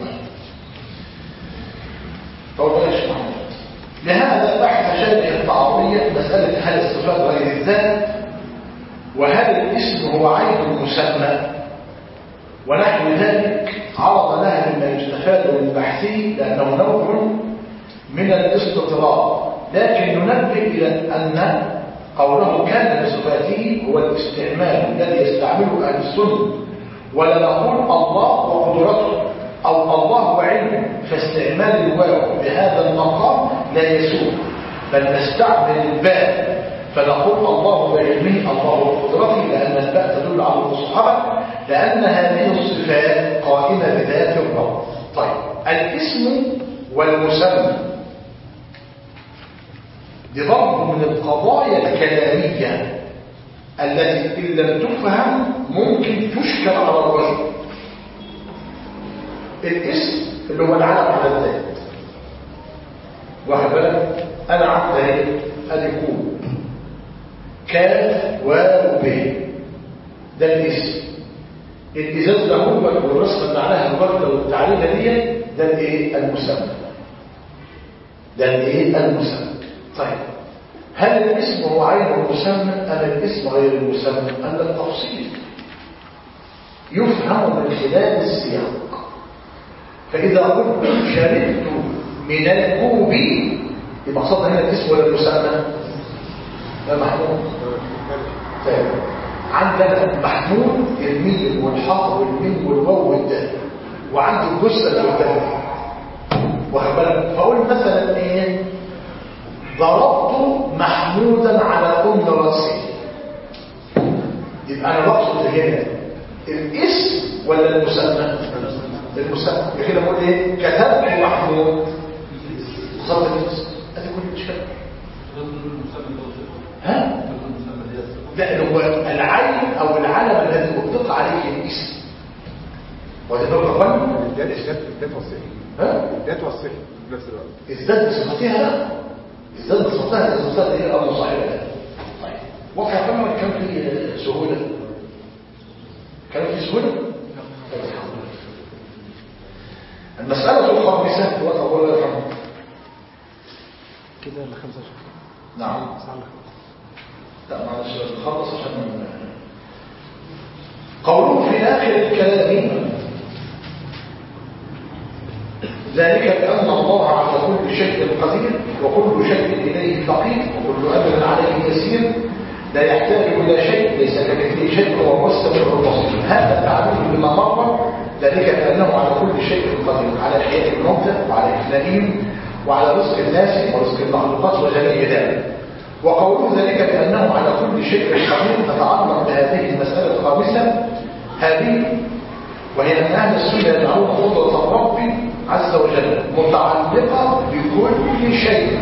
طب بلاش محمد. لهذا بحث شارح التعرضيه مساله هل الصفات غير الذات وهل الاسم هو عين المسمى ونحو ذلك، عرض لها مما يستفاد من بحثه لانه نوع من الاستطراد، لكن ننبه الى ان قوله كان بصفاته هو الاستعمال الذي يستعمله اهل السنه، ولا نقول الله وقدرته او الله وعلمه، فاستعمال الواو بهذا المقام لا يسوء، بل نستعمل الباء فنقول الله بعلمه الله وقدرته، لان الباء تدل على المصحبه، لان هذه الصفات قائمه بذات الرب. طيب الاسم والمسمى دي برضه من القضايا الكلامية التي إن لم تفهم ممكن تشكل على الرجل. الاسم اللي هو العلم على الذات، واخد بالك؟ أنا عندي أدي كوب كاف واو ب، ده الاسم. الإزاز ده هو والرسمة اللي عليها الوردة والتعريفة دي ده الايه؟ المسمى. ده الايه؟ المسمى. طيب هل الاسم هو عين المسمى أم الاسم غير المسمى؟ أم التفصيل يفهم من خلال السياق. فإذا قلت شربت من الكوب يبقى قصدنا هنا الاسم ولا المسمى؟ ده محمود. طيب عندنا محمود الميم والحاء والميم والواو والدال، وعنده الجثه اللي قدامه. واخد بالك؟ فاقول مثلا ايه؟ ضربت محمودا على ام راسه. يبقى انا بقصد هنا الاسم ولا المسمى؟ المسمى. كده بقول ايه؟ كتبت محمود ظبط الاسم. ادي كل الاشكال. ها؟ لا هو العين او العلم الذي اطلق عليه الاسم. وده نقطه الذات والصفه. ها؟ الذات والصفه في نفس الوقت. الذات بصفتها لا. الذات بصفتها هي امر صحيح. طيب وقع كم في سهوله؟ كان في سهوله؟ المسألة الخامسة وتقول الحمد كده ال5 نعم لا معلش نخلص عشان قوله في آخر الكلام ذلك بأن الله على كل شيء قدير وكل شيء إليه فقير وكل أمر عليه يسير لا يحتاج إلى شيء ليس كمثله شيء وهو مستمر البصير. هذا التعبير بما مر ذلك بأنه على كل شيء قدير على إحياء الموتى وعلى إحيائهم وعلى رزق الناس ورزق المخلوقات وجميع ذلك. وقوله ذلك بأنه على كل شيء قدير تتعلق بهذه المسألة الخامسة هذه، وهي أن أهل السنة يجعلون قدرة الرب عز وجل متعلقة بكل شيء،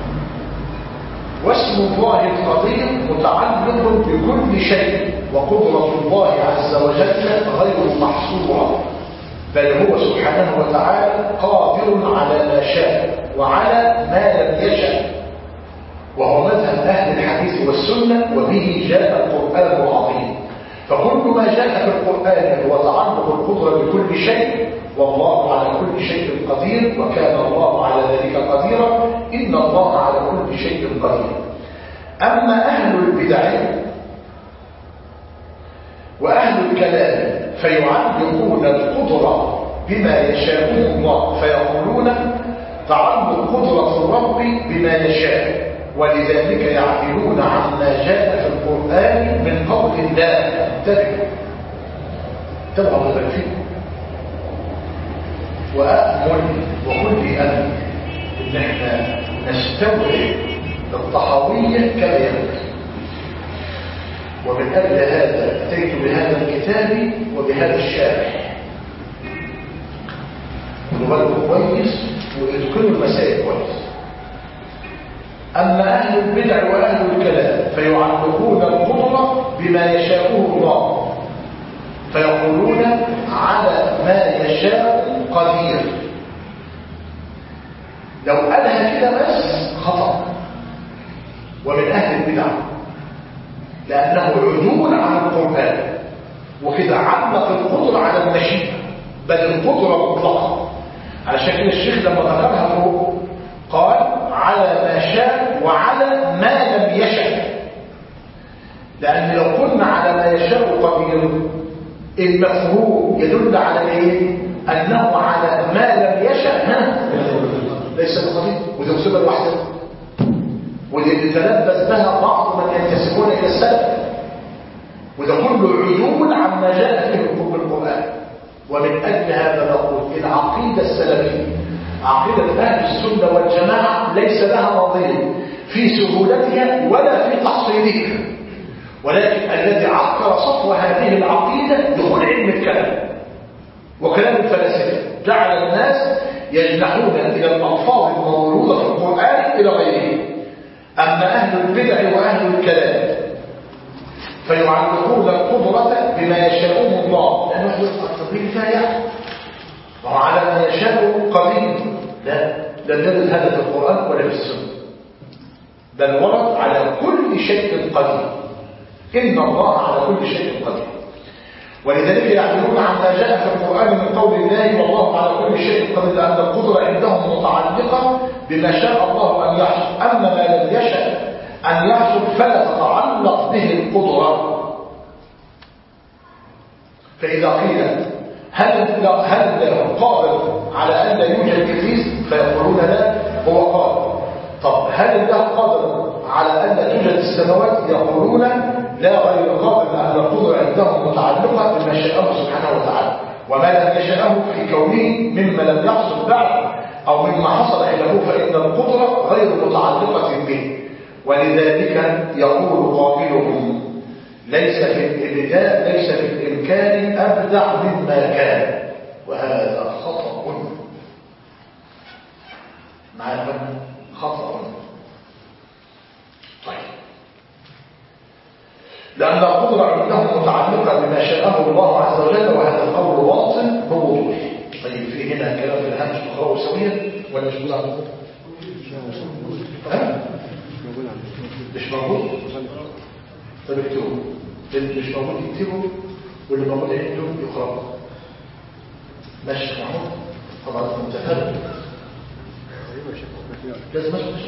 واسم الله القدير متعلق بكل شيء، وقدرة الله عز وجل غير محصورة، بل هو سبحانه وتعالى قادر على ما شاء وعلى ما لم يشاء، وهو مذهب أهل الحديث والسنة، وبه جاء القرآن العظيم. فكل ما جاء في القرآن هو تعلق القدرة بكل شيء، والله على كل شيء قدير، وكان الله على ذلك قديرا، إن الله على كل شيء قدير. أما أهل البدع وأهل الكلام فيعلقون القدرة بما يشاء الله، فيقولون تعلق قدرة الرب بما يشاء، ولذلك يعدلون عما جاء في القرآن من قول الله. انتبهوا تبقى مدرفين وأأمل وكل أمل إن احنا نستوعب الطحاوية كما ينبغي، ومن أجل هذا أتيت بهذا الكتاب وبهذا الشارح ونغلقه كويس ويذكروا المسائل كويس. أما أهل البدع وأهل الكلام فيعلقون القدرة بما يشاءه الله، فيقولون على ما يشاء قدير. لو قالها كده بس خطأ، ومن أهل البدع، لأنه عدول عن القرآن، وكده علق القدرة على المشيئة، بل القدرة مطلقة. على شكل الشيخ لما ذكرها فوق قال على ما شاء وعلى ما لم يشاء، لأن لو قلنا على ما يشاء قدير المفهوم يدل على ايه؟ أنه على ما لم يشاء ليس بقدير، ودي مصيبة لوحدها، ودي يتلبس بها بعض من ينتسبون إلى السلف، وده كله عدول عما جاء فيه القرآن. ومن أجل هذا نقول العقيدة السلفية عقيدة أهل السنة والجماعة ليس لها نظير في سهولتها ولا في تحصيلها، ولكن الذي عكر صفو هذه العقيدة دخول علم الكلام وكلام الفلاسفة، جعل الناس يجنحون إلى الألفاظ الموروثة في القرآن إلى غيره. أما أهل البدع وأهل الكلام فيعلقون القدرة بما يشاءون الله، لأنه التطبيق فيها يعني وهو على ما يشاء قدير. لا، لم يرد هذا في القرآن ولا في السنة، بل ورد على كل شيء قدير، إن الله على كل شيء قدير. ولذلك يعلمون عن ما جاء في القرآن من قول الله والله على كل شيء قدير، لأن القدرة عندهم متعلقة بما شاء الله أن يحصل، أما ما لم يشاء أن يحصل فلا تتعلق به القدرة. فإذا قيل هل قادر على أن لا يوجد إبليس؟ فيقولون لا، هو قادر. طب هل الله قادر على أن لا توجد السماوات؟ يقولون لا، غير قادر، لأن القدرة عندهم متعلقة بما شاءه سبحانه وتعالى، وما لم يشاءه في كونه مما لم يحصل بعد أو مما حصل خلافه، فإن القدرة غير متعلقة به. ولذلك يقول قائلهم ليس في الإبداع، ليس في الإمكان أبدع مما كان، وهذا خطأ. معنا خطأ. طيب، لأن القدرة عندهم متعلقة بما شاءه الله عز وجل، وهذا القول باطل بوضوح. طيب، في هنا كلام في الهمش تقرأه سويا ولا مش موجود عندكم؟ مش موجود؟ طيب اكتبوا، اللي مش موجود يكتبوا، واللي موجود عنده يقرأ. ماشي يا محمود؟ طبعا متفرد لازم ماشي.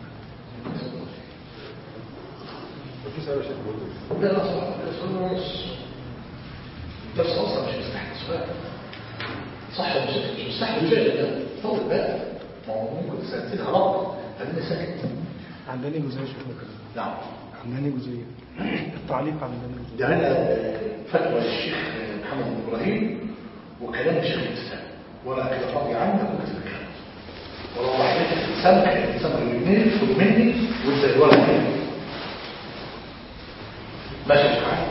مفيش سؤال يا شيخ برضه. لا صح، سؤال ونص. درس اصلا مش مستحيل سؤال. صح ولا مش مستحيل شيء ده. طول بقى. ما هو ممكن سنتين غلط، خلينا ساكت. عندنا جزئيه شويه كده. نعم. عندنا جزئيه. التعليق على الجزئيه. ده هنا فتوى الشيخ محمد بن ابراهيم وكلام الشيخ الاسلام، ولا كده فاضي عنك وكتب الكلام. ولو واحد سمك الاثنين خد مني وانت ولا كده. ماشي معايا.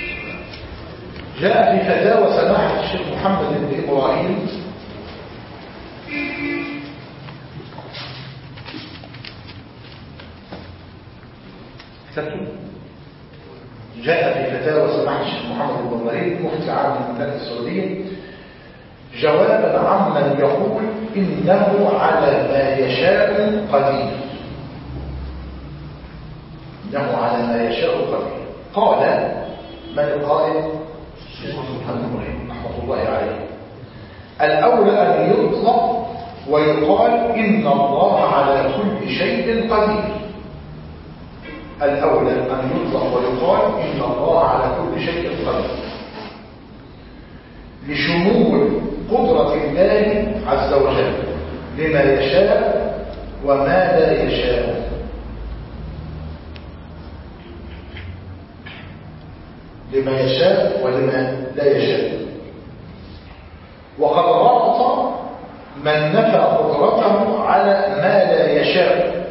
جاء في فتاوى سماحة الشيخ محمد بن ابراهيم جاء في فتاوى سماحة الشيخ محمد بن ابراهيم مفتي عام المملكة السعودية جوابا عمن يقول إنه على ما يشاء قدير. إنه على ما يشاء قدير. قال من القائل؟ الشيخ محمد بن ابراهيم رحمة الله عليه. الأولى أن يطلق ويقال إن الله على كل شيء قدير. الأولى أن يطلق ويقال إن الله على كل شيء قدير لشمول قدرة الله عز وجل لما يشاء وما لا يشاء. لما يشاء ولما لا يشاء. وقد ربط من نفى قدرته على ما لا يشاء.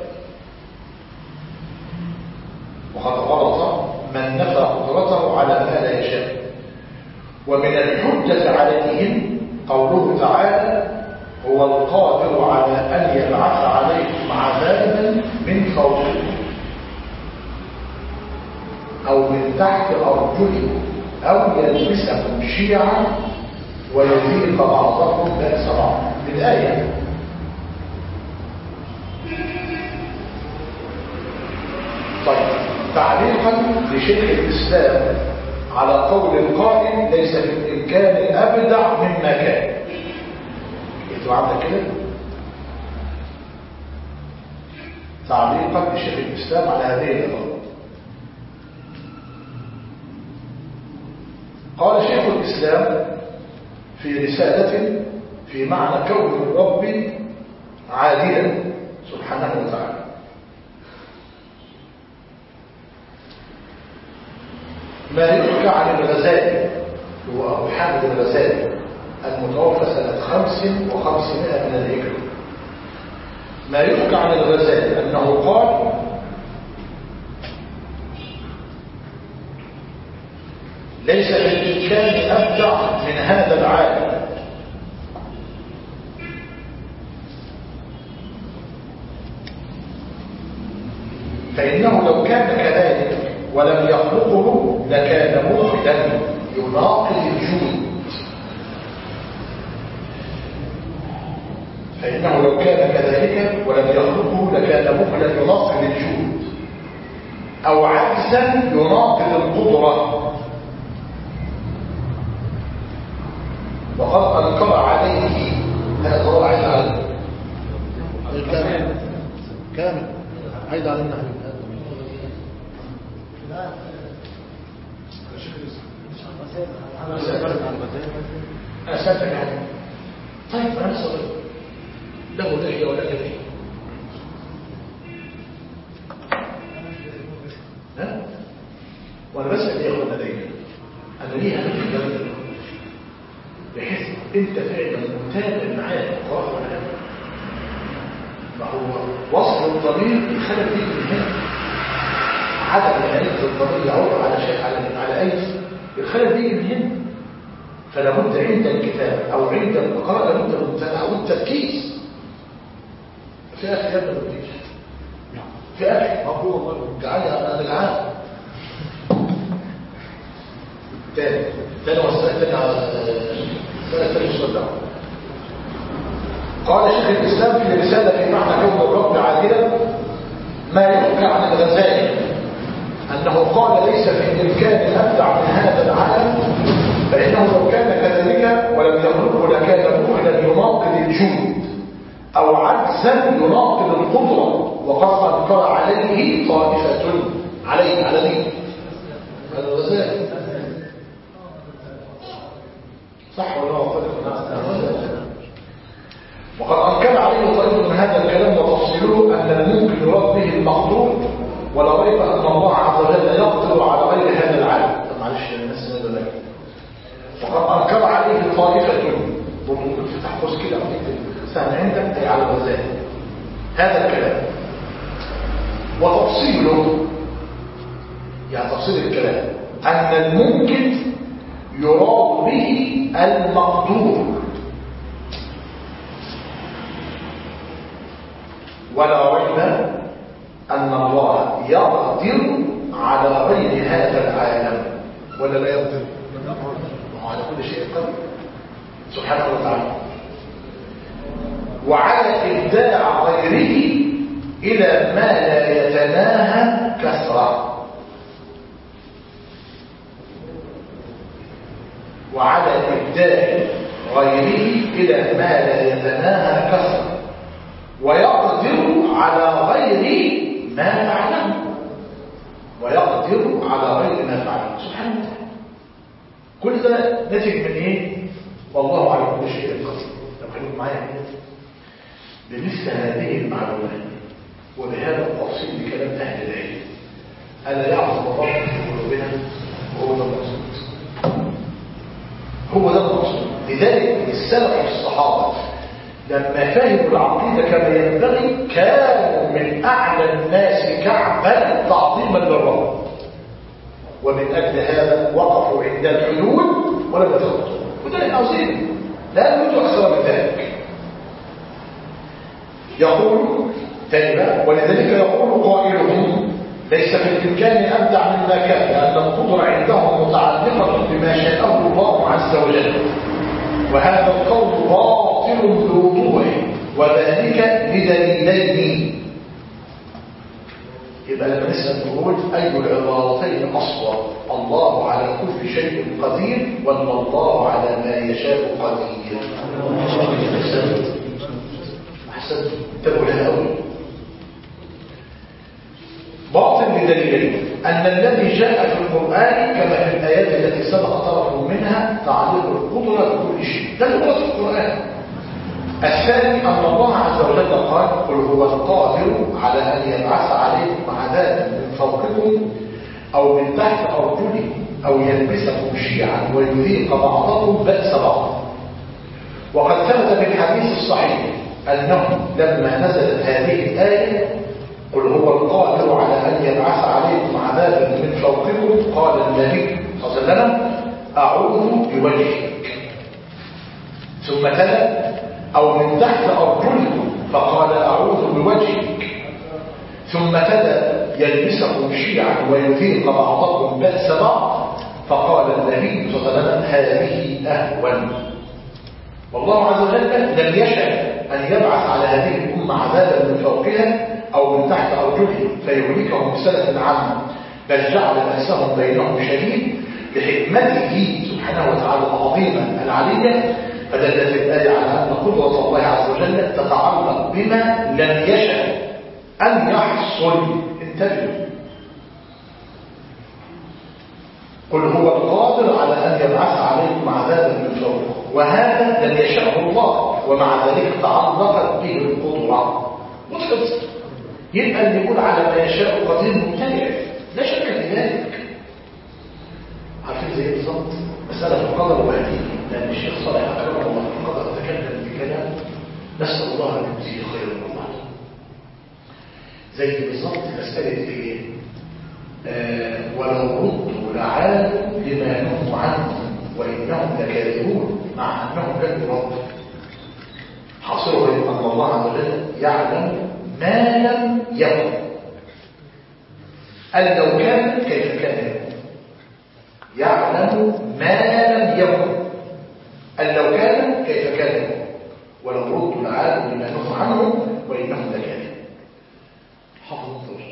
وقد غلط من نفى قدرته على ما لا يشاء. ومن الحجة عليهم قوله تعالى هو القادر على أن يبعث عليكم عذابا من فوقكم أو من تحت أرجلكم أو يلبسكم شيعا ويذيق بعضكم بأس بعض. الآية طيب، تعليقا لشيخ الإسلام على قول القائل ليس في الإمكان أبدع مما كان. يتبع عندك كده تعليقا لشيخ الإسلام على هذه النظرة. قال شيخ الإسلام في رسالة في معنى كون الرب عادلا سبحانه وتعالى. ما يحكى عن الغزالي هو أبو حامد الغزالي المتوفى سنة 55 من الهجرة. ما يحكى عن الغزالي أنه قال ليس بالإمكان أبدع من هذا العالم. فإنه لو كان كذلك ولم يخلقه لكان مخلا يناقض الوجود. فإنه لو كان كذلك ولم يخلقه لكان مخلا يناقض الوجود أو عكسا يناقض القدرة. وقد أنكر عليه هذا هو عيد عليه كامل عيد علينا انا سالتك عنه. طيب انا صغير له لحيه ولا لحيه؟ ها؟ وانا بسال يا اخوانا دايما انا ليه هدف الجوله بحيث انت فعلا متابع معايا القرآن ولا لا؟ ما هو وصف الضمير يخلق فيك من هنا، عدم الالف الضمير يعود على شيء على الف يخلق فيك من هنا. فلا بد عند الكتاب او عند القراءه لابد من المتابعه والتركيز. في اخي يبدا بالتركيز في اخي مقبول والله جعل انا جعان تاني وصلت تاني السؤال. قال شيخ الاسلام في رساله في معنى كون الرب عادلا ما يحكى عن الغزالي انه قال ليس في الامكان ابدع من هذا العالم، فانه لو كان كذلك ولم يخلقه لكان مخلا يناقض الجود او عجزا يناقض القدره، وقد انكر عليه طائفه على مين؟ على الغزالي. صح ولا غلط؟ وقد انكر عليه طائفه من هذا الكلام وتفصيله ان الممكن يراد به المقدور، ولا ريب ان الله عز وجل يقدر على غير هذا العالم. معلش الناس ما بالك. وقد انكر عليه طائفه وممكن تفتح قوس كده او سهم عندك اي على الغزالي هذا الكلام وتفصيله، يعني تفصيل الكلام ان الممكن يراد به المقدور، ولا ريب أن الله يقدر على غير هذا العالم، ولا لا يقدر؟ على كل شيء قدير سبحانه وتعالى، وعلى إبداع غيره إلى ما لا يتناهى كثرة، وعلى إبداع غيره إلى ما لا يتناهى كثرة، ويقدر على غير ما فعله، ويقدر على غير ما فعله سبحانه وتعالى. كل ده نتج من ايه؟ والله على كل شيء قدير. لو خليكم معايا بمثل هذه المعلومات وبهذا التفصيل بكلام اهل العلم الا يعظم الله في قلوبنا، وهو ده المقصود. هو ده المقصود. لذلك السلف والصحابه لما فهموا العقيدة كما ينبغي كانوا من أعلى الناس كعبا تعظيما للرب، ومن أجل هذا وقفوا عند الحدود ولم يتخطوا، وده عظيم لا نريد أكثر من ذلك. يقول تاني ولذلك يقول قائلهم ليس في الإمكان أبدع مما كان، لأن القدرة عندهم متعلقة بما شاءه الله عز وجل، وهذا القول باطل بوضوح، وذلك لدليلين. يبقى لما نسأل نقول أي العبارتين أصوب؟ الله على كل شيء قدير، ولا الله على ما يشاء قدير؟ أحسنت انتبهوا لها أوي. باطل بدليلين: أن الذي جاء في القرآن كما في الآيات التي سبق طرف منها تعليق القدرة بكل شيء، ده القدرة في القرآن. الثاني أن الله عز وجل قال: قل هو القادر على أن يبعث عليكم عذابا من فوقكم أو من تحت أرجلكم أو يلبسكم شيعا ويذيق بعضكم بأس بعض. وقد ثبت بالحديث الصحيح أنه لما نزلت هذه الآية قل هو القادر على أن يبعث عليكم عذابا من فوقكم، قال النبي صلى الله عليه وسلم: أعوذ بوجهك. ثم تلا: أو من تحت أرجلكم، فقال: أعوذ بوجهك. ثم تلا: يلبسكم شيعا ويذيق بعضكم بأس بعض، فقال النبي صلى الله عليه وسلم: هذه أهون. والله عز وجل لم يشاء أن يبعث على هذه الأمة عذابا من فوقها أو من تحت أرجلهم فيهلكهم بسنة عامة، بل جعل بأسهم بينهم شديد لحكمته سبحانه وتعالى العظيمة العلية. فدلت الآية على أن قدرة الله عز وجل تتعلق بما لم يشاء أن يحصل. انتبهوا: قل هو القادر على أن يبعث عليكم عذابا من فوقكم وهذا لم يشاءه الله، ومع ذلك تعلقت به القدرة وخلصت. يبقى اللي يقول على ما يشاء قدير مبتدع، لا شك في ذلك. عارفين زي بالظبط مسألة القدر وهديه، لأن الشيخ صالح أكرمه الله في القدر تكلم بكلام نسأل الله أن يجزيه خير الله. زي بالظبط مسألة إيه؟ ولو ردوا لعادوا لما نهوا عنه وإنهم لكاذبون، مع أنهم لن يردوا. حاصله أن الله عز وجل يعلم ما لم يكن. قال لو كان كيف كان يكون؟ يعلم ما لم يكن. قال لو كان كيف كان يكون؟ ولو ردوا لعادوا لما نهوا عنه وإنهم لكاذبون. حفظ الله.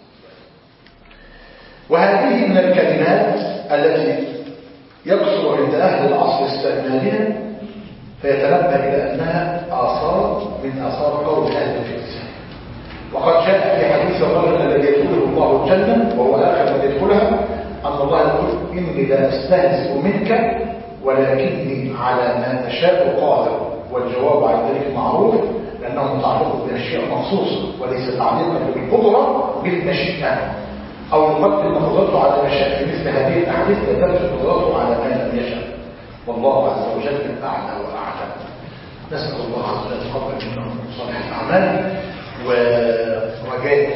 وهذه من الكلمات التي يكثر عند أهل العصر استعمالها، فيتنبه إلى أنها آثار من آثار قول أهل الفقه. وقد جاء في حديث الرجل الذي يدخله الله الجنة وهو آخر من يدخلها أن الله يقول إني لا أستهزئ منك ولكني على ما تشاء قادر. والجواب عن ذلك معروف، لأنه متعلق بأشياء مخصوصة وليس تعليقا بالقدرة بالمشيئة، أو يقدم قدرته على ما شاء. في مثل هذه الأحاديث تدل قدرته على ما لم يشاء، والله عز وجل أعلى وأعلم. نسأل الله عز وجل يتقبل منا صالح الأعمال ورجاء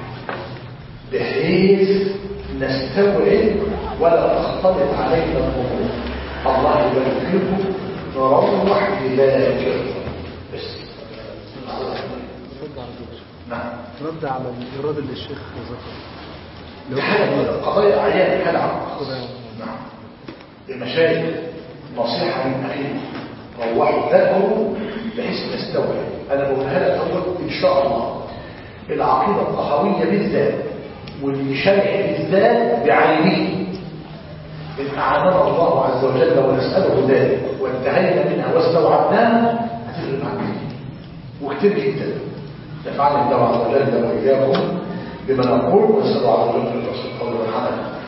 بحيث نستوعب ولا تختلط علينا الأمور. الله يبارك نروح بذلك بس. نعم. رد على الإيراد اللي الشيخ ذكر. قضايا أعيان كلام. نعم. المشايخ نصيحة من أخيهم روحوا ذكروا بحيث نستوعب. أنا بقولها لك إن شاء الله العقيدة الطحاوية بالذات والمشارع بالذات بعينه إن أعاننا الله عز وجل ونسأله ذلك وانتهينا منها واستوعبناها هتفرق معنا وكتير جدا. نفعل الله عز وجل وإياكم بما نقول، ونسأل الله عز وجل القول والعمل.